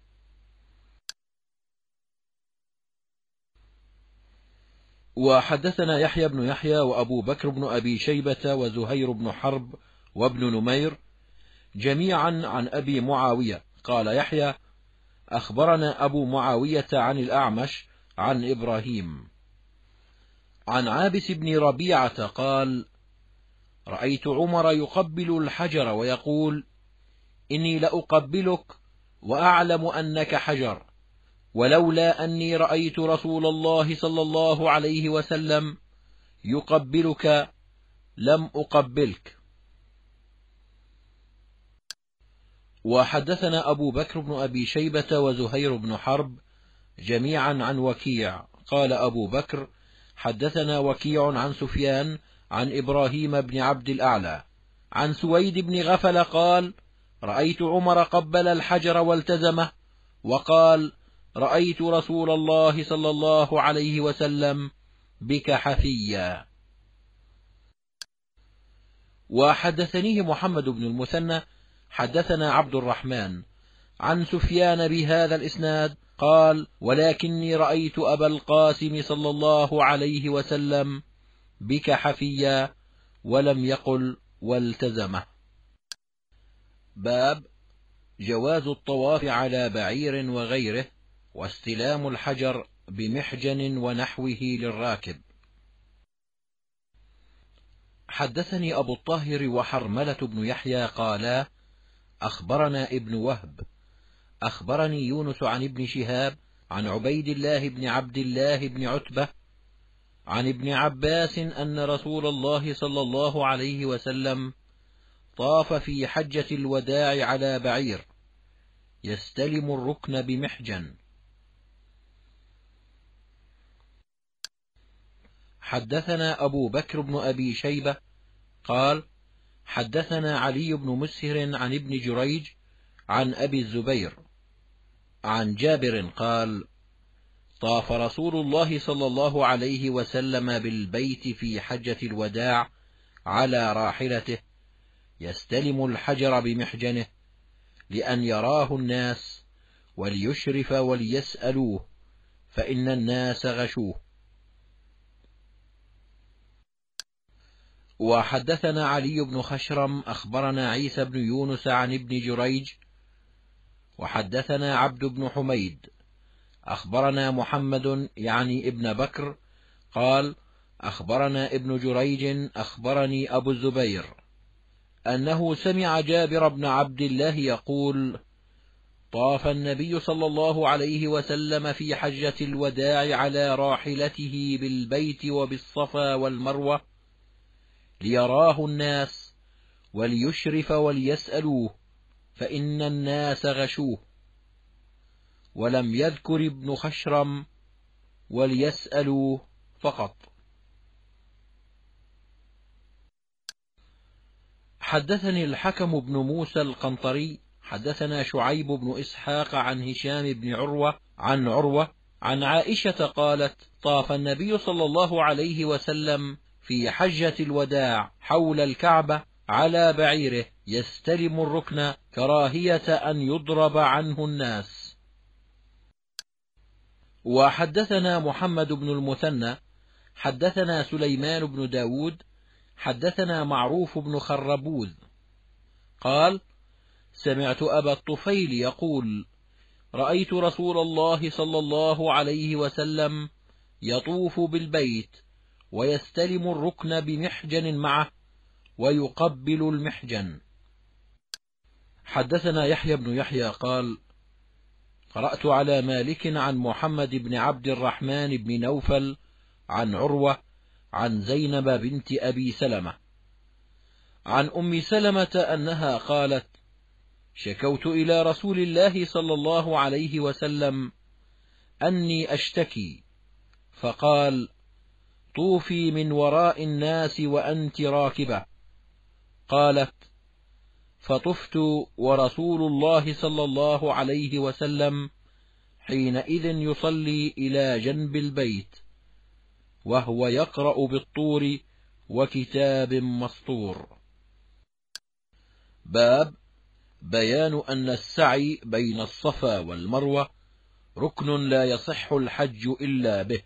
وحدثنا يحيى بن يحيى وأبو بكر بن أبي شيبة وزهير بن حرب وابن نمير جميعا عن أبي معاوية. قال يحيى: أخبرنا أبو معاوية عن الأعمش عن إبراهيم عن عابس بن ربيعة قال: رأيت عمر يقبل الحجر ويقول: إني لأقبلك وأعلم أنك حجر، ولولا أني رأيت رسول الله صلى الله عليه وسلم يقبلك لم أقبلك. وحدثنا أبو بكر بن أبي شيبة وزهير بن حرب جميعا عن وكيع. قال أبو بكر: حدثنا وكيع عن سفيان عن إبراهيم بن عبد الأعلى عن سويد بن غفل قال: رأيت عمر قبل الحجر والتزمه وقال: رأيت رسول الله صلى الله عليه وسلم بك حفيا. وحدثنيه محمد بن المثنى حدثنا عبد الرحمن عن سفيان بهذا الإسناد قال: ولكني رأيت أبا القاسم صلى الله عليه وسلم بك حفيا، ولم يقل والتزمه. باب جواز الطواف على بعير وغيره واستلام الحجر بمحجن ونحوه للراكب. حدثني أبو الطاهر وحرملة بن يحيى قالا: أخبرنا ابن وهب أخبرني يونس عن ابن شهاب عن عبيد الله بن عبد الله بن عتبة عن ابن عباس أن رسول الله صلى الله عليه وسلم طاف في حجة الوداع على بعير يستلم الركن بمحجن. حدثنا أبو بكر بن أبي شيبة قال: حدثنا علي بن مسهر عن ابن جريج عن أبي الزبير عن جابر قال: طاف رسول الله صلى الله عليه وسلم بالبيت في حجة الوداع على راحلته يستلم الحجر بمحجنه لأن يراه الناس وليشرف وليسألوه، فإن الناس غشوه. وحدثنا علي بن خشرم أخبرنا عيسى بن يونس عن ابن جريج وحدثنا عبد بن حميد أخبرنا محمد يعني ابن بكر قال: أخبرنا ابن جريج أخبرني أبو الزبير أنه سمع جابر بن عبد الله يقول: طاف النبي صلى الله عليه وسلم في حجة الوداع على راحلته بالبيت وبالصفا والمروة ليراه الناس وليشرف وليسألوه، فإن الناس غشوه. ولم يذكر ابن خشرم وليسألوه فقط. حدثني الحكم بن موسى القنطري حدثنا شعيب بن إسحاق عن هشام بن عروة عن عروة عن عائشة قالت: طاف النبي صلى الله عليه وسلم في حجة الوداع حول الكعبة على بعيره يستلم الركن كراهية أن يضرب عنه الناس. وحدثنا محمد بن المثنى حدثنا سليمان بن داود حدثنا معروف بن خربوذ قال: سمعت أبا الطفيل يقول: رأيت رسول الله صلى الله عليه وسلم يطوف بالبيت ويستلم الركن بمحجن معه ويقبل المحجن. حدثنا يحيى بن يحيى قال: قرأت على مالك عن محمد بن عبد الرحمن بن نوفل عن عروة عن زينب بنت أبي سلمة عن أم سلمة أنها قالت: شكوت إلى رسول الله صلى الله عليه وسلم أني أشتكي، فقال: طوفي من وراء الناس وأنت راكبة. قالت: فطفت ورسول الله صلى الله عليه وسلم حينئذ يصلي إلى جنب البيت وهو يقرأ بالطور وكتاب مسطور. باب بيان أن السعي بين الصفا والمروة ركن لا يصح الحج إلا به.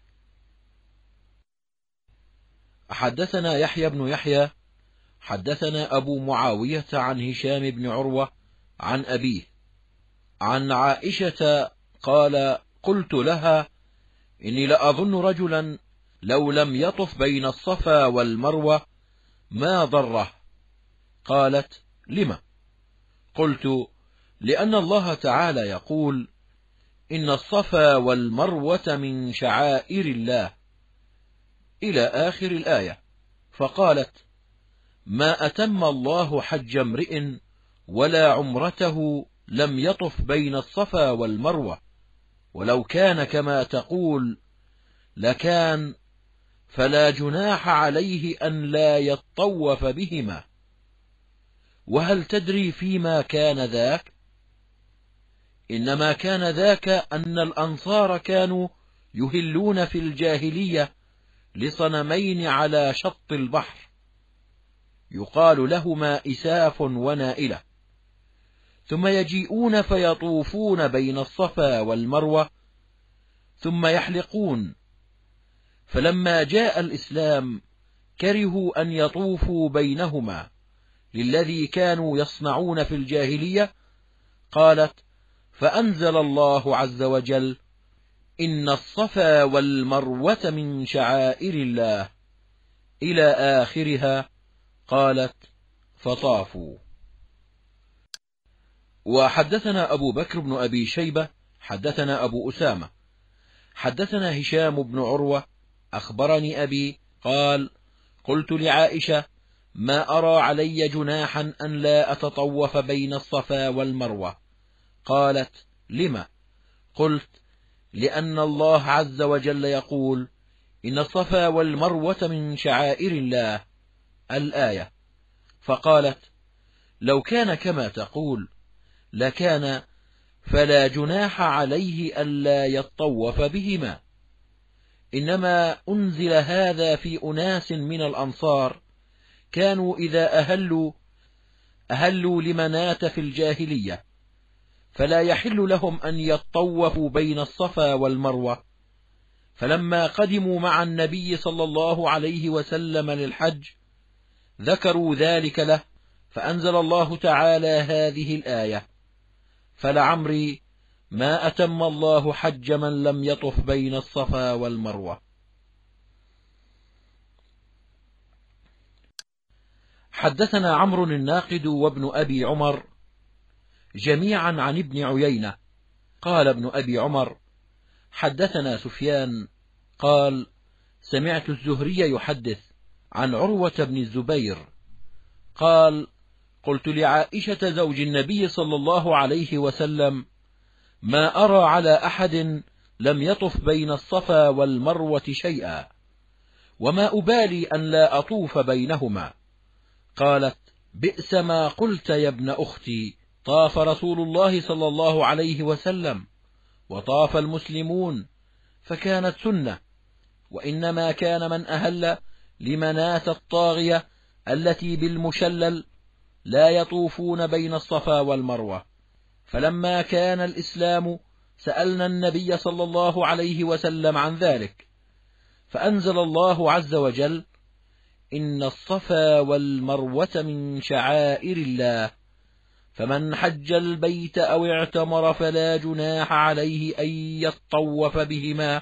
حدثنا يحيى بن يحيى حدثنا أبو معاوية عن هشام بن عروة عن أبيه عن عائشة قال: قلت لها: إني لأظن رجلا لو لم يطف بين الصفا والمروة ما ضره. قالت: لم؟ قلت: لأن الله تعالى يقول: إن الصفا والمروة من شعائر الله، إلى آخر الآية. فقالت: ما أتم الله حج امرئ ولا عمرته لم يطف بين الصفا والمروة، ولو كان كما تقول لكان، فلا جناح عليه أن لا يطوف بهما. وهل تدري فيما كان ذاك؟ إنما كان ذاك أن الأنصار كانوا يهلون في الجاهلية لصنمين على شط البحر يقال لهما إساف ونائلة، ثم يجيئون فيطوفون بين الصفا والمروة ثم يحلقون، فلما جاء الإسلام كرهوا أن يطوفوا بينهما للذي كانوا يصنعون في الجاهلية. قالت: فأنزل الله عز وجل: إن الصفا والمروة من شعائر الله، إلى آخرها. قالت: فطافوا. وحدثنا أبو بكر بن أبي شيبة حدثنا أبو أسامة حدثنا هشام بن عروة أخبرني أبي قال: قلت لعائشة: ما أرى علي جناحا أن لا أتطوف بين الصفا والمروة. قالت: لم؟ قلت: لأن الله عز وجل يقول: إن الصفا والمروة من شعائر الله، الآية. فقالت: لو كان كما تقول لكان، فلا جناح عليه ألا يطوف بهما، إنما أنزل هذا في أناس من الأنصار كانوا إذا أهلوا لمناة في الجاهلية، فلا يحل لهم أن يطوفوا بين الصفا والمروة. فلما قدموا مع النبي صلى الله عليه وسلم للحج ذكروا ذلك له، فأنزل الله تعالى هذه الآية: فلعمري ما أتم الله حج من لم يطف بين الصفا والمروة. حدثنا عمرو الناقد وابن أبي عمر جميعا عن ابن عيينة قال ابن أبي عمر: حدثنا سفيان قال: سمعت الزهري يحدث عن عروة بن الزبير قال: قلت لعائشة زوج النبي صلى الله عليه وسلم: ما أرى على أحد لم يطف بين الصفا والمروة شيئا، وما أبالي أن لا أطوف بينهما. قالت: بئس ما قلت يا ابن أختي، طاف رسول الله صلى الله عليه وسلم وطاف المسلمون فكانت سنة، وإنما كان من أهل لمناة الطاغية التي بالمشلل لا يطوفون بين الصفا والمروة. فلما كان الإسلام سألنا النبي صلى الله عليه وسلم عن ذلك، فأنزل الله عز وجل: إن الصفا والمروة من شعائر الله، فمن حج البيت أو اعتمر فلا جناح عليه أن يطوف بهما.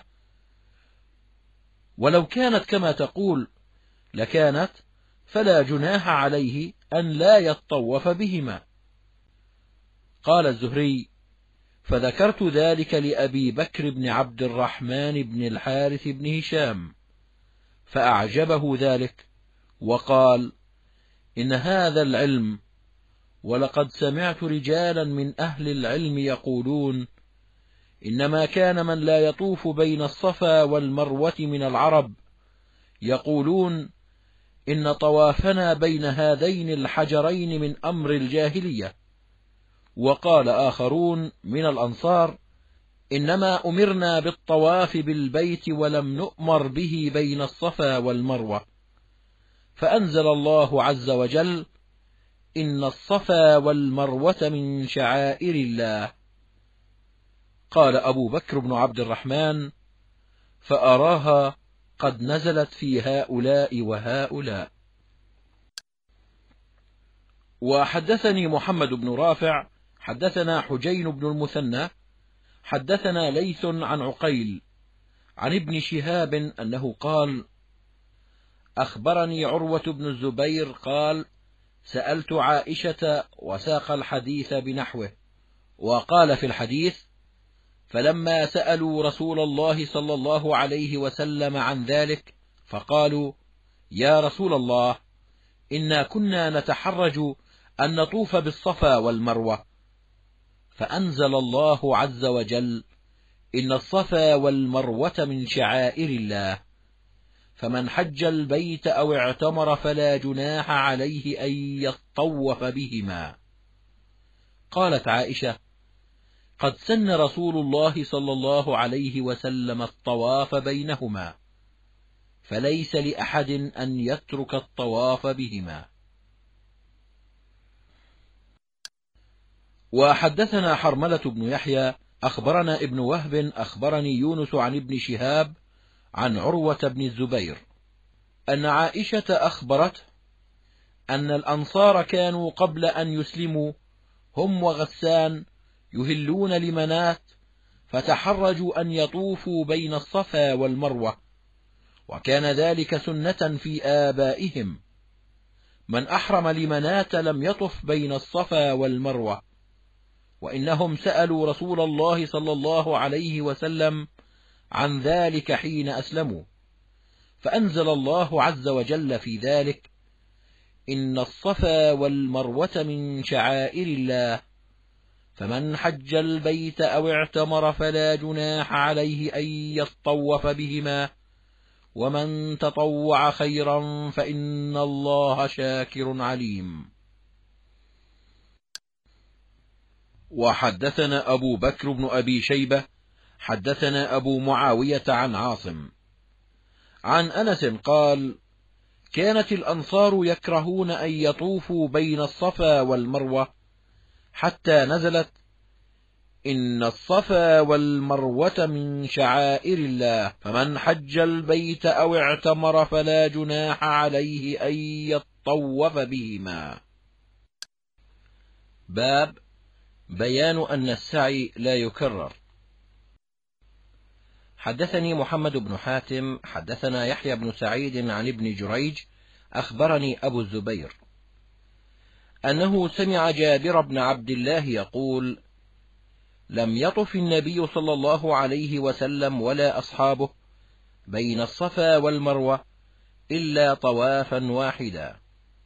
ولو كانت كما تقول لكانت فلا جناح عليه أن لا يطوف بهما. قال الزهري: فذكرت ذلك لأبي بكر بن عبد الرحمن بن الحارث بن هشام، فأعجبه ذلك وقال: إن هذا العلم، ولقد سمعت رجالا من أهل العلم يقولون إنما كان من لا يطوف بين الصفا والمروة من العرب يقولون إن طوافنا بين هذين الحجرين من أمر الجاهلية. وقال آخرون من الأنصار: إنما أمرنا بالطواف بالبيت ولم نؤمر به بين الصفا والمروة. فأنزل الله عز وجل: إن الصفا والمروة من شعائر الله. قال أبو بكر بن عبد الرحمن: فأراها قد نزلت في هؤلاء وهؤلاء. وحدثني محمد بن رافع حدثنا حجين بن المثنى حدثنا ليث عن عقيل عن ابن شهاب أنه قال: أخبرني عروة بن الزبير قال: سألت عائشة، وساق الحديث بنحوه. وقال في الحديث: فلما سألوا رسول الله صلى الله عليه وسلم عن ذلك فقالوا: يا رسول الله، إنا كنا نتحرج أن نطوف بالصفا والمروة. فأنزل الله عز وجل: إن الصفا والمروة من شعائر الله، فمن حج البيت أو اعتمر فلا جناح عليه أن يطوف بهما. قالت عائشة: قد سن رسول الله صلى الله عليه وسلم الطواف بينهما، فليس لأحد أن يترك الطواف بهما. وحدثنا حرملة بن يحيى أخبرنا ابن وهب أخبرني يونس عن ابن شهاب عن عروة بن الزبير أن عائشة أخبرته أن الأنصار كانوا قبل أن يسلموا هم وغسان يهلون لمنات، فتحرجوا أن يطوفوا بين الصفا والمروة، وكان ذلك سنة في آبائهم. من أحرم لمنات لم يطف بين الصفا والمروة، وإنهم سألوا رسول الله صلى الله عليه وسلم عن ذلك حين أسلموا، فأنزل الله عز وجل في ذلك: إن الصفا والمروة من شعائر الله، فمن حج البيت أو اعتمر فلا جناح عليه أن يطوف بهما، ومن تطوع خيرا فإن الله شاكر عليم. وحدثنا أبو بكر بن أبي شيبة حدثنا أبو معاوية عن عاصم عن أنس قال: كانت الأنصار يكرهون أن يطوفوا بين الصفا والمروة، حتى نزلت: إن الصفا والمروة من شعائر الله، فمن حج البيت أو اعتمر فلا جناح عليه أن يطوف بهما. باب بيان أن السعي لا يكرر. حدثني محمد بن حاتم حدثنا يحيى بن سعيد عن ابن جريج أخبرني أبو الزبير أنه سمع جابر بن عبد الله يقول: لم يطف النبي صلى الله عليه وسلم ولا أصحابه بين الصفا والمروة إلا طوافا واحدا.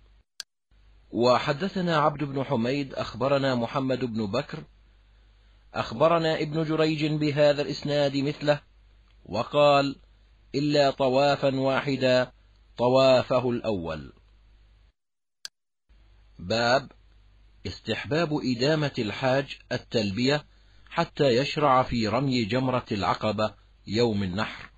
وحدثنا عبد بن حميد أخبرنا محمد بن بكر أخبرنا ابن جريج بهذا الإسناد مثله، وقال: إلا طوافا واحدا طوافه الأول. باب استحباب إدامة الحاج التلبية حتى يشرع في رمي جمرة العقبة يوم النحر.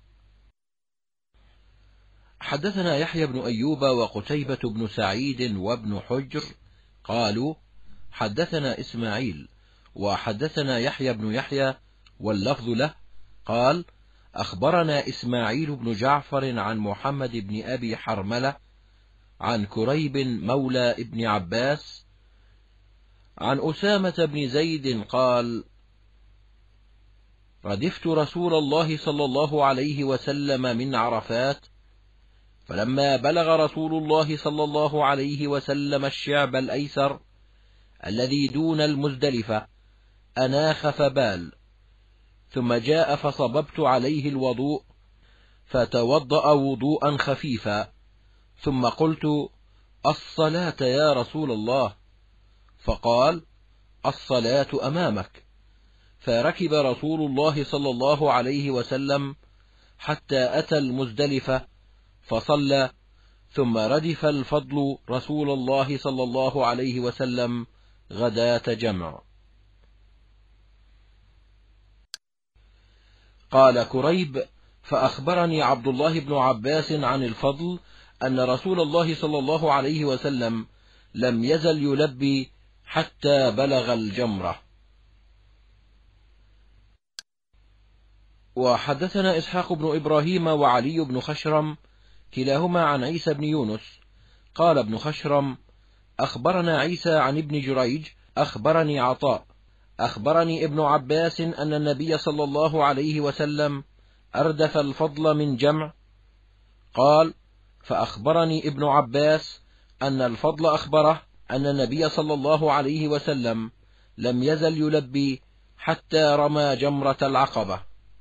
حدثنا يحيى بن أيوب وقتيبة بن سعيد وابن حجر قالوا حدثنا إسماعيل وحدثنا يحيى بن يحيى واللفظ له قال أخبرنا إسماعيل بن جعفر عن محمد بن أبي حرملة عن كريب مولى ابن عباس عن أسامة بن زيد قال ردفت رسول الله صلى الله عليه وسلم من عرفات، فلما بلغ رسول الله صلى الله عليه وسلم الشعب الأيسر الذي دون المزدلفة أناخ فبال، ثم جاء فصببت عليه الوضوء فتوضأ وضوءا خفيفا، ثم قلت الصلاة يا رسول الله، فقال الصلاة أمامك، فركب رسول الله صلى الله عليه وسلم حتى أتى المزدلفة فصلى، ثم ردف الفضل رسول الله صلى الله عليه وسلم غداة جمع. قال كريب فأخبرني عبد الله بن عباس عن الفضل أن رسول الله صلى الله عليه وسلم لم يزل يلبي حتى بلغ الجمرة. وحدثنا إسحاق بن إبراهيم وعلي بن خشرم كلاهما عن عيسى بن يونس قال ابن خشرم أخبرنا عيسى عن ابن جريج أخبرني عطاء أخبرني ابن عباس أن النبي صلى الله عليه وسلم أردف الفضل من جمع. قال فأخبرني ابن عباس أن الفضل أخبره أن النبي صلى الله عليه وسلم لم يزل يلبي حتى رمى جمرة العقبة.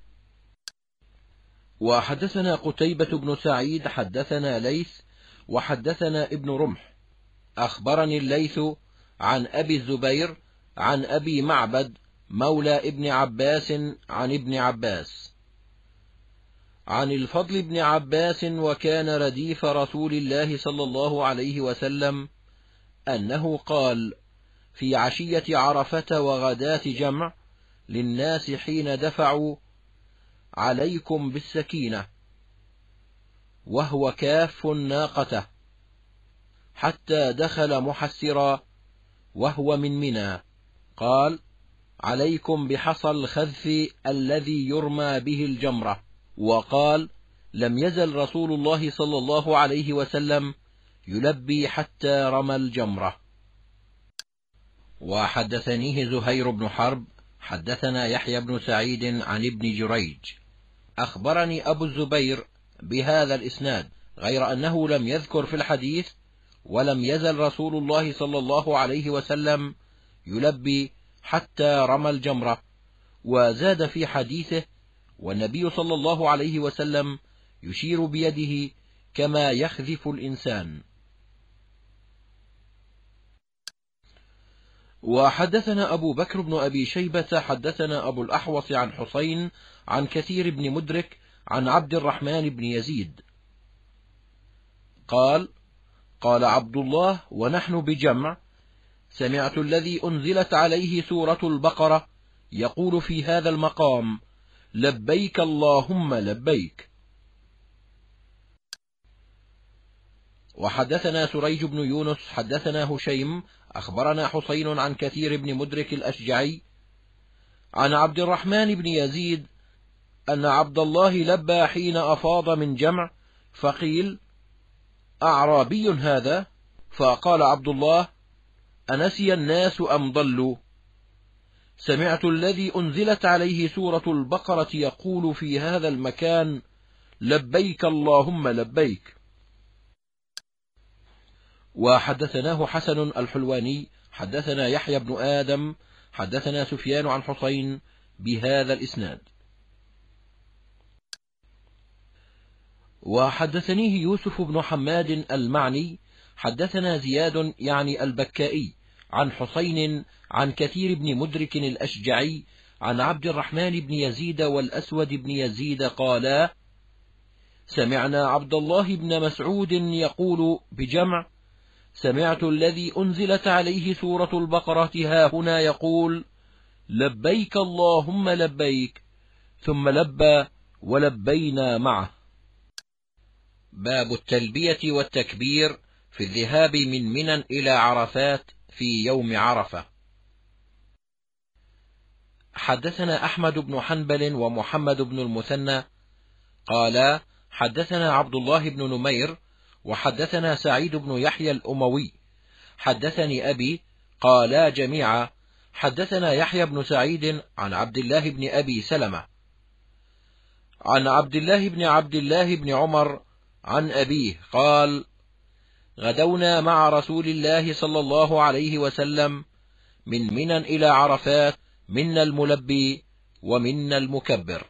وحدثنا قتيبة بن سعيد حدثنا ليث وحدثنا ابن رمح أخبرني الليث عن أبي الزبير عن أبي معبد مولى ابن عباس عن ابن عباس عن الفضل بن عباس وكان رديف رسول الله صلى الله عليه وسلم أنه قال في عشية عرفة وغداة جمع للناس حين دفعوا عليكم بالسكينة، وهو كاف ناقته حتى دخل محسرا وهو من منى، قال عليكم بحصى الخذف الذي يرمى به الجمرة، وقال لم يزل رسول الله صلى الله عليه وسلم يلبي حتى رمى الجمرة. وحدثنيه زهير بن حرب حدثنا يحيى بن سعيد عن ابن جريج أخبرني أبو الزبير بهذا الإسناد، غير أنه لم يذكر في الحديث ولم يزل رسول الله صلى الله عليه وسلم يلبي حتى رمى الجمرة، وزاد في حديثه والنبي صلى الله عليه وسلم يشير بيده كما يخذف الإنسان. وحدثنا أبو بكر بن أبي شيبة حدثنا أبو الأحوص عن حسين عن كثير بن مدرك عن عبد الرحمن بن يزيد قال قال عبد الله ونحن بجمع سمعت الذي أنزلت عليه سورة البقرة يقول في هذا المقام لبيك اللهم لبيك. وحدثنا سريج بن يونس حدثنا هشيم أخبرنا حسين عن كثير بن مدرك الأشجعي عن عبد الرحمن بن يزيد أن عبد الله لبى حين أفاض من جمع، فقيل أعرابي هذا؟ فقال عبد الله أنسي الناس أم ضلوا؟ سمعت الذي أنزلت عليه سورة البقرة يقول في هذا المكان لبيك اللهم لبيك. وحدثناه حسن الحلواني حدثنا يحيى بن آدم حدثنا سفيان عن حسين بهذا الإسناد. وحدثنيه يوسف بن حماد المعني حدثنا زياد يعني البكائي عن حسين عن كثير بن مدرك الأشجعي عن عبد الرحمن بن يزيد والأسود بن يزيد قالا سمعنا عبد الله بن مسعود يقول بجمع سمعت الذي أنزلت عليه سورة البقرة هاهنا يقول: لبيك اللهم لبيك، ثم لبى ولبينا معه. باب التلبية والتكبير في الذهاب من منى إلى عرفات في يوم عرفة. حدثنا أحمد بن حنبل ومحمد بن المثنى قالا حدثنا عبد الله بن نمير وحدثنا سعيد بن يحيى الأموي حدثني أبي قالا جميعا حدثنا يحيى بن سعيد عن عبد الله بن أبي سلمة عن عبد الله بن عمر عن أبيه قال: غدونا مع رسول الله صلى الله عليه وسلم من منى إلى عرفات، منا الملبي ومنا المكبر.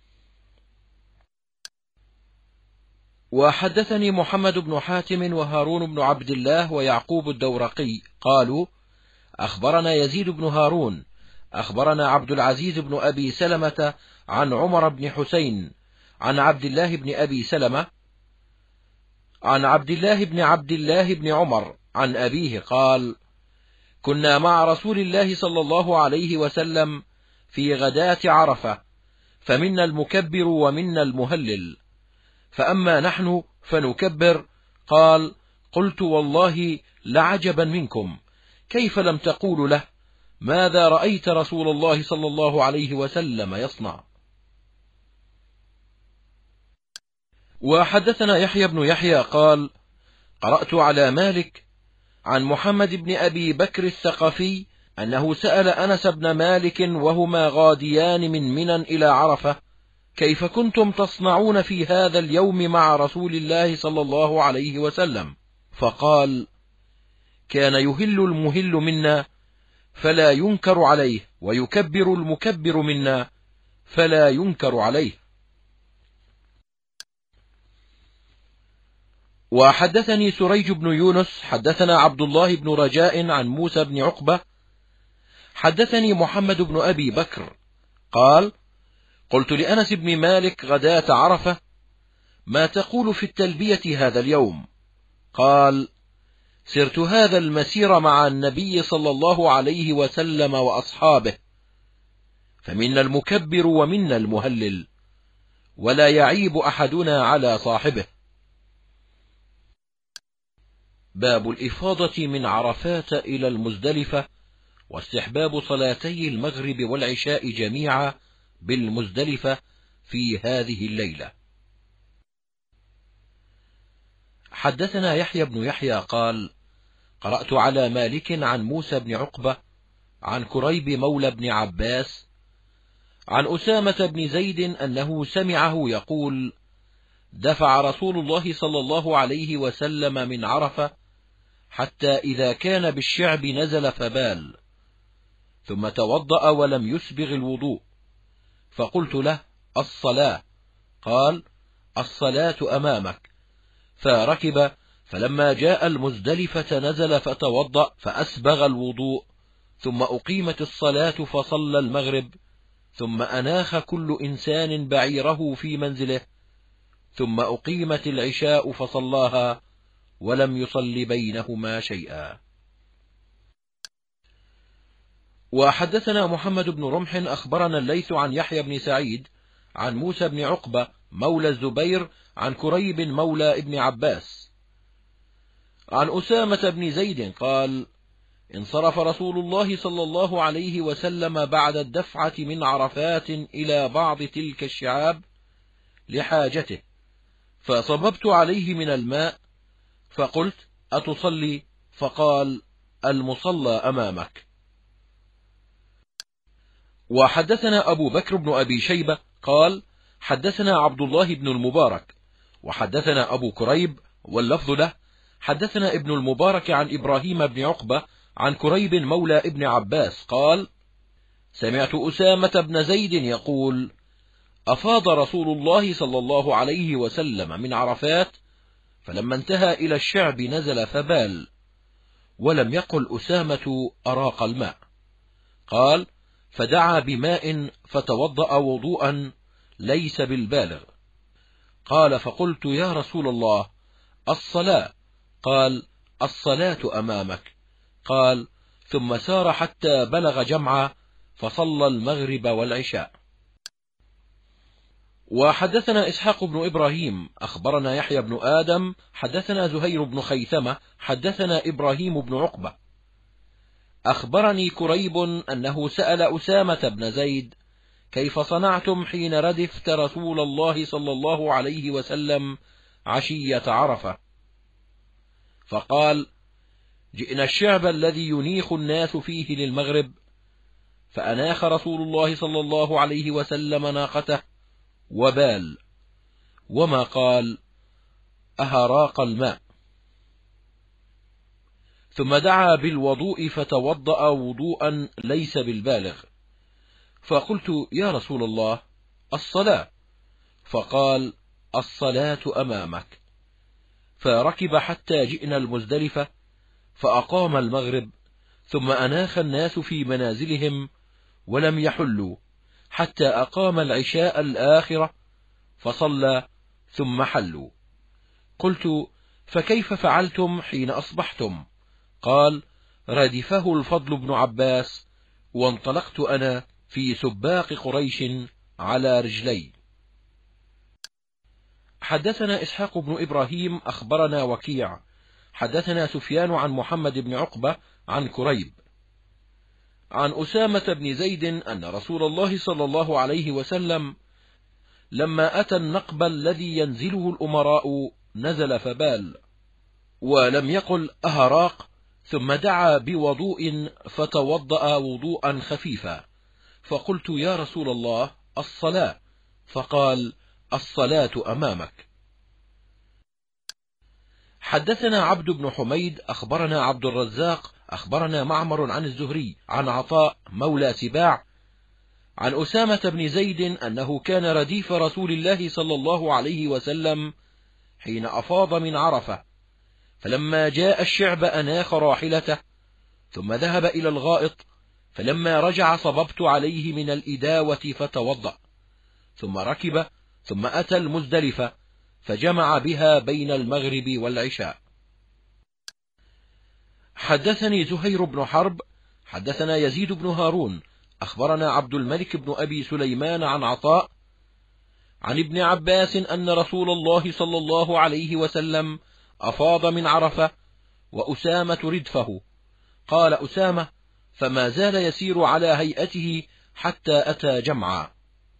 وحدثني محمد بن حاتم وهارون بن عبد الله ويعقوب الدورقي قالوا: أخبرنا يزيد بن هارون أخبرنا عبد العزيز بن أبي سلمة عن عمر بن حسين عن عبد الله بن أبي سلمة عن عبد الله بن عمر عن أبيه قال: كنا مع رسول الله صلى الله عليه وسلم في غداة عرفة، فمنا المكبر ومنا المهلل، فأما نحن فنكبر. قال: قلت والله لعجبا منكم، كيف لم تقولوا له ماذا رأيت رسول الله صلى الله عليه وسلم يصنع؟ وحدثنا يحيى بن يحيى قال: قرأت على مالك عن محمد بن أبي بكر الثقفي أنه سأل أنس بن مالك وهما غاديان من منى إلى عرفة: كيف كنتم تصنعون في هذا اليوم مع رسول الله صلى الله عليه وسلم؟ فقال: كان يهل المهل منا فلا ينكر عليه، ويكبر المكبر منا فلا ينكر عليه. وحدثني سريج بن يونس حدثنا عبد الله بن رجاء عن موسى بن عقبة حدثني محمد بن أبي بكر قال: قلت لأنس بن مالك غداة عرفة: ما تقول في التلبية هذا اليوم؟ قال: سرت هذا المسير مع النبي صلى الله عليه وسلم وأصحابه، فمنا المكبر ومنا المهلل، ولا يعيب أحدنا على صاحبه. باب الإفاضة من عرفات إلى المزدلفة، واستحباب صلاتي المغرب والعشاء جميعا بالمزدلفة في هذه الليلة. حدثنا يحيى بن يحيى قال: قرأت على مالك عن موسى بن عقبة عن كريب مولى بن عباس عن أسامة بن زيد أنه سمعه يقول: دفع رسول الله صلى الله عليه وسلم من عرفة حتى إذا كان بالشعب نزل فبال، ثم توضأ ولم يسبغ الوضوء، فقلت له: الصلاة؟ قال: الصلاة أمامك. فركب، فلما جاء المزدلفة نزل فتوضأ فأسبغ الوضوء، ثم أقيمت الصلاة فصلى المغرب، ثم أناخ كل إنسان بعيره في منزله، ثم أقيمت العشاء فصلاها، ولم يصل بينهما شيئا. وحدثنا محمد بن رمح أخبرنا الليث عن يحيى بن سعيد عن موسى بن عقبة مولى الزبير عن كريب مولى ابن عباس عن أسامة بن زيد قال: انصرف رسول الله صلى الله عليه وسلم بعد الدفعة من عرفات إلى بعض تلك الشعاب لحاجته، فصببت عليه من الماء، فقلت: أتصلي؟ فقال: المصلى أمامك. وحدثنا أبو بكر بن أبي شيبة قال: حدثنا عبد الله بن المبارك وحدثنا أبو كريب واللفظ له حدثنا ابن المبارك عن إبراهيم بن عقبة عن كريب مولى ابن عباس قال: سمعت أسامة بن زيد يقول: أفاض رسول الله صلى الله عليه وسلم من عرفات، فلما انتهى إلى الشعب نزل فبال، ولم يقل أسامة أراق الماء. قال: فدعا بماء فتوضأ وضوءا ليس بالبالغ. قال: فقلت: يا رسول الله، الصلاة؟ قال: الصلاة أمامك. قال: ثم سار حتى بلغ جمعة فصلى المغرب والعشاء. وحدثنا إسحاق بن إبراهيم أخبرنا يحيى بن آدم حدثنا زهير بن خيثمة حدثنا إبراهيم بن عقبة أخبرني كريب أنه سأل أسامة بن زيد: كيف صنعتم حين ردفت رسول الله صلى الله عليه وسلم عشية عرفة؟ فقال: جئنا الشعب الذي ينيخ الناس فيه للمغرب، فأناخ رسول الله صلى الله عليه وسلم ناقته وبال، وما قال: أهراق الماء. ثم دعا بالوضوء فتوضأ وضوءا ليس بالبالغ، فقلت: يا رسول الله، الصلاة. فقال: الصلاة أمامك. فركب حتى جئنا المزدلفة فأقام المغرب، ثم أناخ الناس في منازلهم ولم يحلوا حتى أقام العشاء الآخرة فصلى ثم حلوا. قلت: فكيف فعلتم حين أصبحتم؟ قال: ردفه الفضل بن عباس، وانطلقت أنا في سباق قريش على رجلي. حدثنا إسحاق بن إبراهيم أخبرنا وكيع حدثنا سفيان عن محمد بن عقبة عن كريب عن أسامة بن زيد أن رسول الله صلى الله عليه وسلم لما أتى النقب الذي ينزله الأمراء نزل فبال، ولم يقل أهراق، ثم دعا بوضوء فتوضأ وضوءا خفيفا. فقلت: يا رسول الله، الصلاة. فقال: الصلاة أمامك. حدثنا عبد بن حميد أخبرنا عبد الرزاق أخبرنا معمر عن الزهري عن عطاء مولى سباع عن أسامة بن زيد أنه كان رديف رسول الله صلى الله عليه وسلم حين أفاض من عرفة، فلما جاء الشعب أناخ راحلته ثم ذهب إلى الغائط، فلما رجع صببت عليه من الإداوة فتوضأ، ثم ركب ثم أتى المزدلفة فجمع بها بين المغرب والعشاء. حدثني زهير بن حرب حدثنا يزيد بن هارون أخبرنا عبد الملك بن أبي سليمان عن عطاء عن ابن عباس أن رسول الله صلى الله عليه وسلم أفاض من عرفة وأسامة ردفه. قال أسامة: فما زال يسير على هيئته حتى أتى جمعا.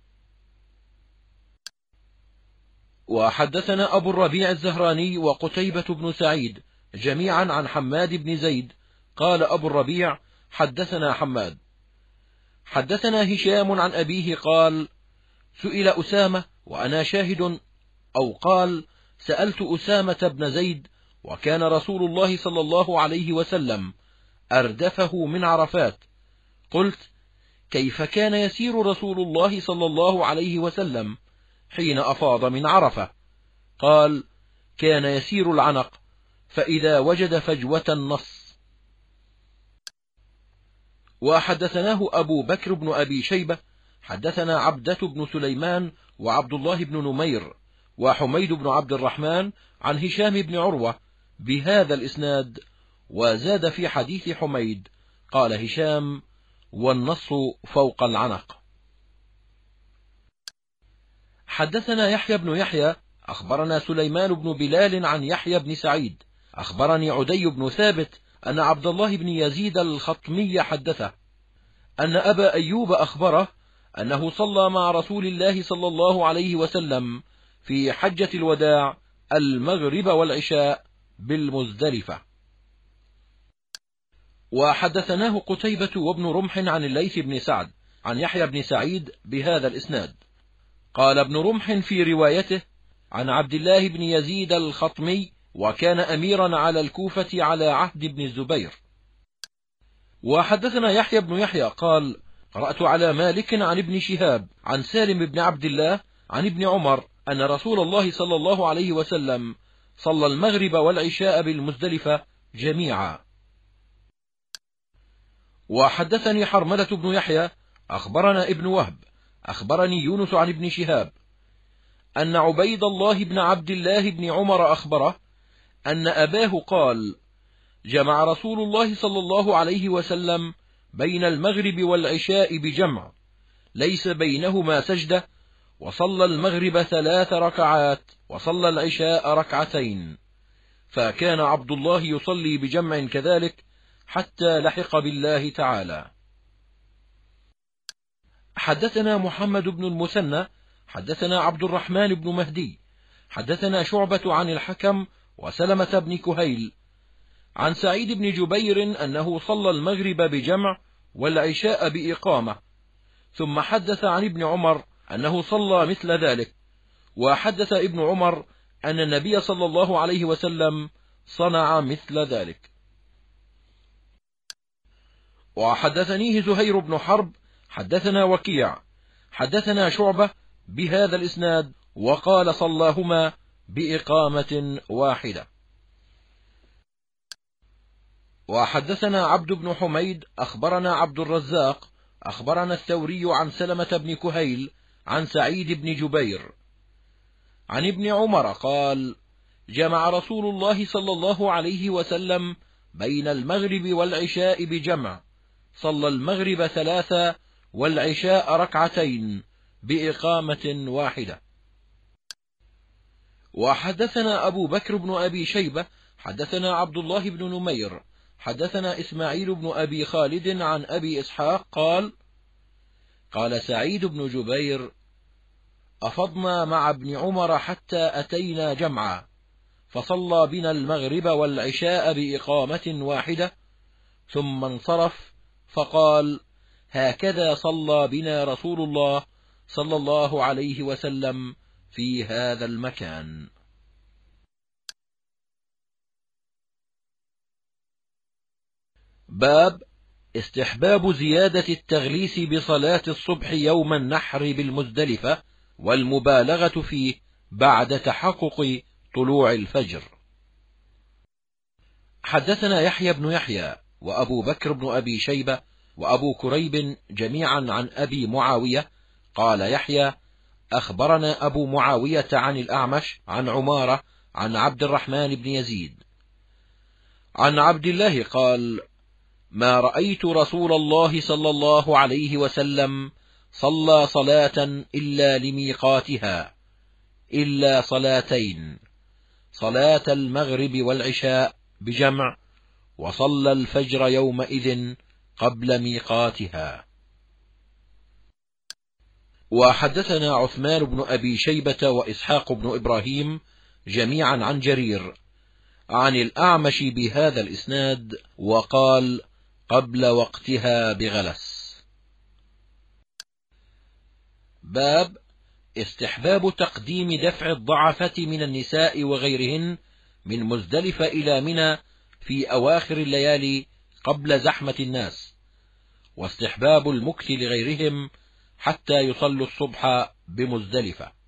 وحدثنا أبو الربيع الزهراني وقتيبة بن سعيد جميعا عن حماد بن زيد قال أبو الربيع: حدثنا حماد حدثنا هشام عن أبيه قال: سئل أسامة وأنا شاهد، أو قال: سألت أسامة بن زيد وكان رسول الله صلى الله عليه وسلم أردفه من عرفات، قلت: كيف كان يسير رسول الله صلى الله عليه وسلم حين أفاض من عرفة؟ قال: كان يسير العنق، فإذا وجد فجوة النص. وحدثناه أبو بكر بن أبي شيبة حدثنا عبدة بن سليمان وعبد الله بن نمير وحميد بن عبد الرحمن عن هشام بن عروة بهذا الإسناد، وزاد في حديث حميد قال هشام: والنص فوق العنق. حدثنا يحيى بن يحيى أخبرنا سليمان بن بلال عن يحيى بن سعيد أخبرني عدي بن ثابت أن عبد الله بن يزيد الخطمي حدثه أن أبا أيوب أخبره أنه صلى مع رسول الله صلى الله عليه وسلم في حجة الوداع المغرب والعشاء بالمزدلفة. وحدثناه قتيبة وابن رمح عن الليث بن سعد عن يحيى بن سعيد بهذا الإسناد. قال ابن رمح في روايته عن عبد الله بن يزيد الخطمي: وكان أميرا على الكوفة على عهد ابن الزبير. وحدثنا يحيى بن يحيى قال: قرأت على مالك عن ابن شهاب عن سالم بن عبد الله عن ابن عمر أن رسول الله صلى الله عليه وسلم صلى المغرب والعشاء بالمزدلفة جميعا. وحدثني حرملة بن يحيى أخبرنا ابن وهب أخبرني يونس عن ابن شهاب أن عبيد الله بن عبد الله بن عمر أخبره أن أباه قال: جمع رسول الله صلى الله عليه وسلم بين المغرب والعشاء بجمع ليس بينهما سجدة، وصلى المغرب 3 ركعات وصلى العشاء 2 ركعتين، فكان عبد الله يصلي بجمع كذلك حتى لحق بالله تعالى. حدثنا محمد بن المثنى حدثنا عبد الرحمن بن مهدي حدثنا شعبة عن الحكم وسلمة بن كهيل عن سعيد بن جبير أنه صلى المغرب بجمع والعشاء بإقامة، ثم حدث عن ابن عمر أنه صلى مثل ذلك، وحدث ابن عمر أن النبي صلى الله عليه وسلم صنع مثل ذلك. وحدثنيه زهير بن حرب حدثنا وكيع حدثنا شعبة بهذا الإسناد وقال صلاهما بإقامة واحدة. وحدثنا عبد بن حميد أخبرنا عبد الرزاق أخبرنا الثوري عن سلمة بن كهيل عن سعيد بن جبير عن ابن عمر قال: جمع رسول الله صلى الله عليه وسلم بين المغرب والعشاء بجمع، صلى المغرب 3 والعشاء 2 ركعتين بإقامة واحدة. وحدثنا أبو بكر بن أبي شيبة حدثنا عبد الله بن نمير حدثنا إسماعيل بن أبي خالد عن أبي إسحاق قال: قال سعيد بن جبير: أفضنا مع ابن عمر حتى أتينا جمعا، فصلى بنا المغرب والعشاء بإقامة واحدة، ثم انصرف فقال: هكذا صلى بنا رسول الله صلى الله عليه وسلم في هذا المكان. باب استحباب زيادة التغليس بصلاة الصبح يوم النحر بالمزدلفة والمبالغة فيه بعد تحقق طلوع الفجر. حدثنا يحيى بن يحيى وأبو بكر بن أبي شيبة وأبو كريب جميعا عن أبي معاوية قال يحيى: أخبرنا أبو معاوية عن الأعمش عن عمارة عن عبد الرحمن بن يزيد عن عبد الله قال: ما رأيت رسول الله صلى الله عليه وسلم صلى صلاة إلا لميقاتها إلا صلاتين، صلاة المغرب والعشاء بجمع، وصلى الفجر يومئذ قبل ميقاتها. وحدثنا عثمان بن أبي شيبة وإسحاق بن إبراهيم جميعا عن جرير عن الأعمش بهذا الإسناد وقال: قبل وقتها بغلس. باب استحباب تقديم دفع الضعفة من النساء وغيرهن من مزدلفة إلى منى في أواخر الليالي قبل زحمة الناس، واستحباب المكث لغيرهم حتى يصلوا الصبح بمزدلفة.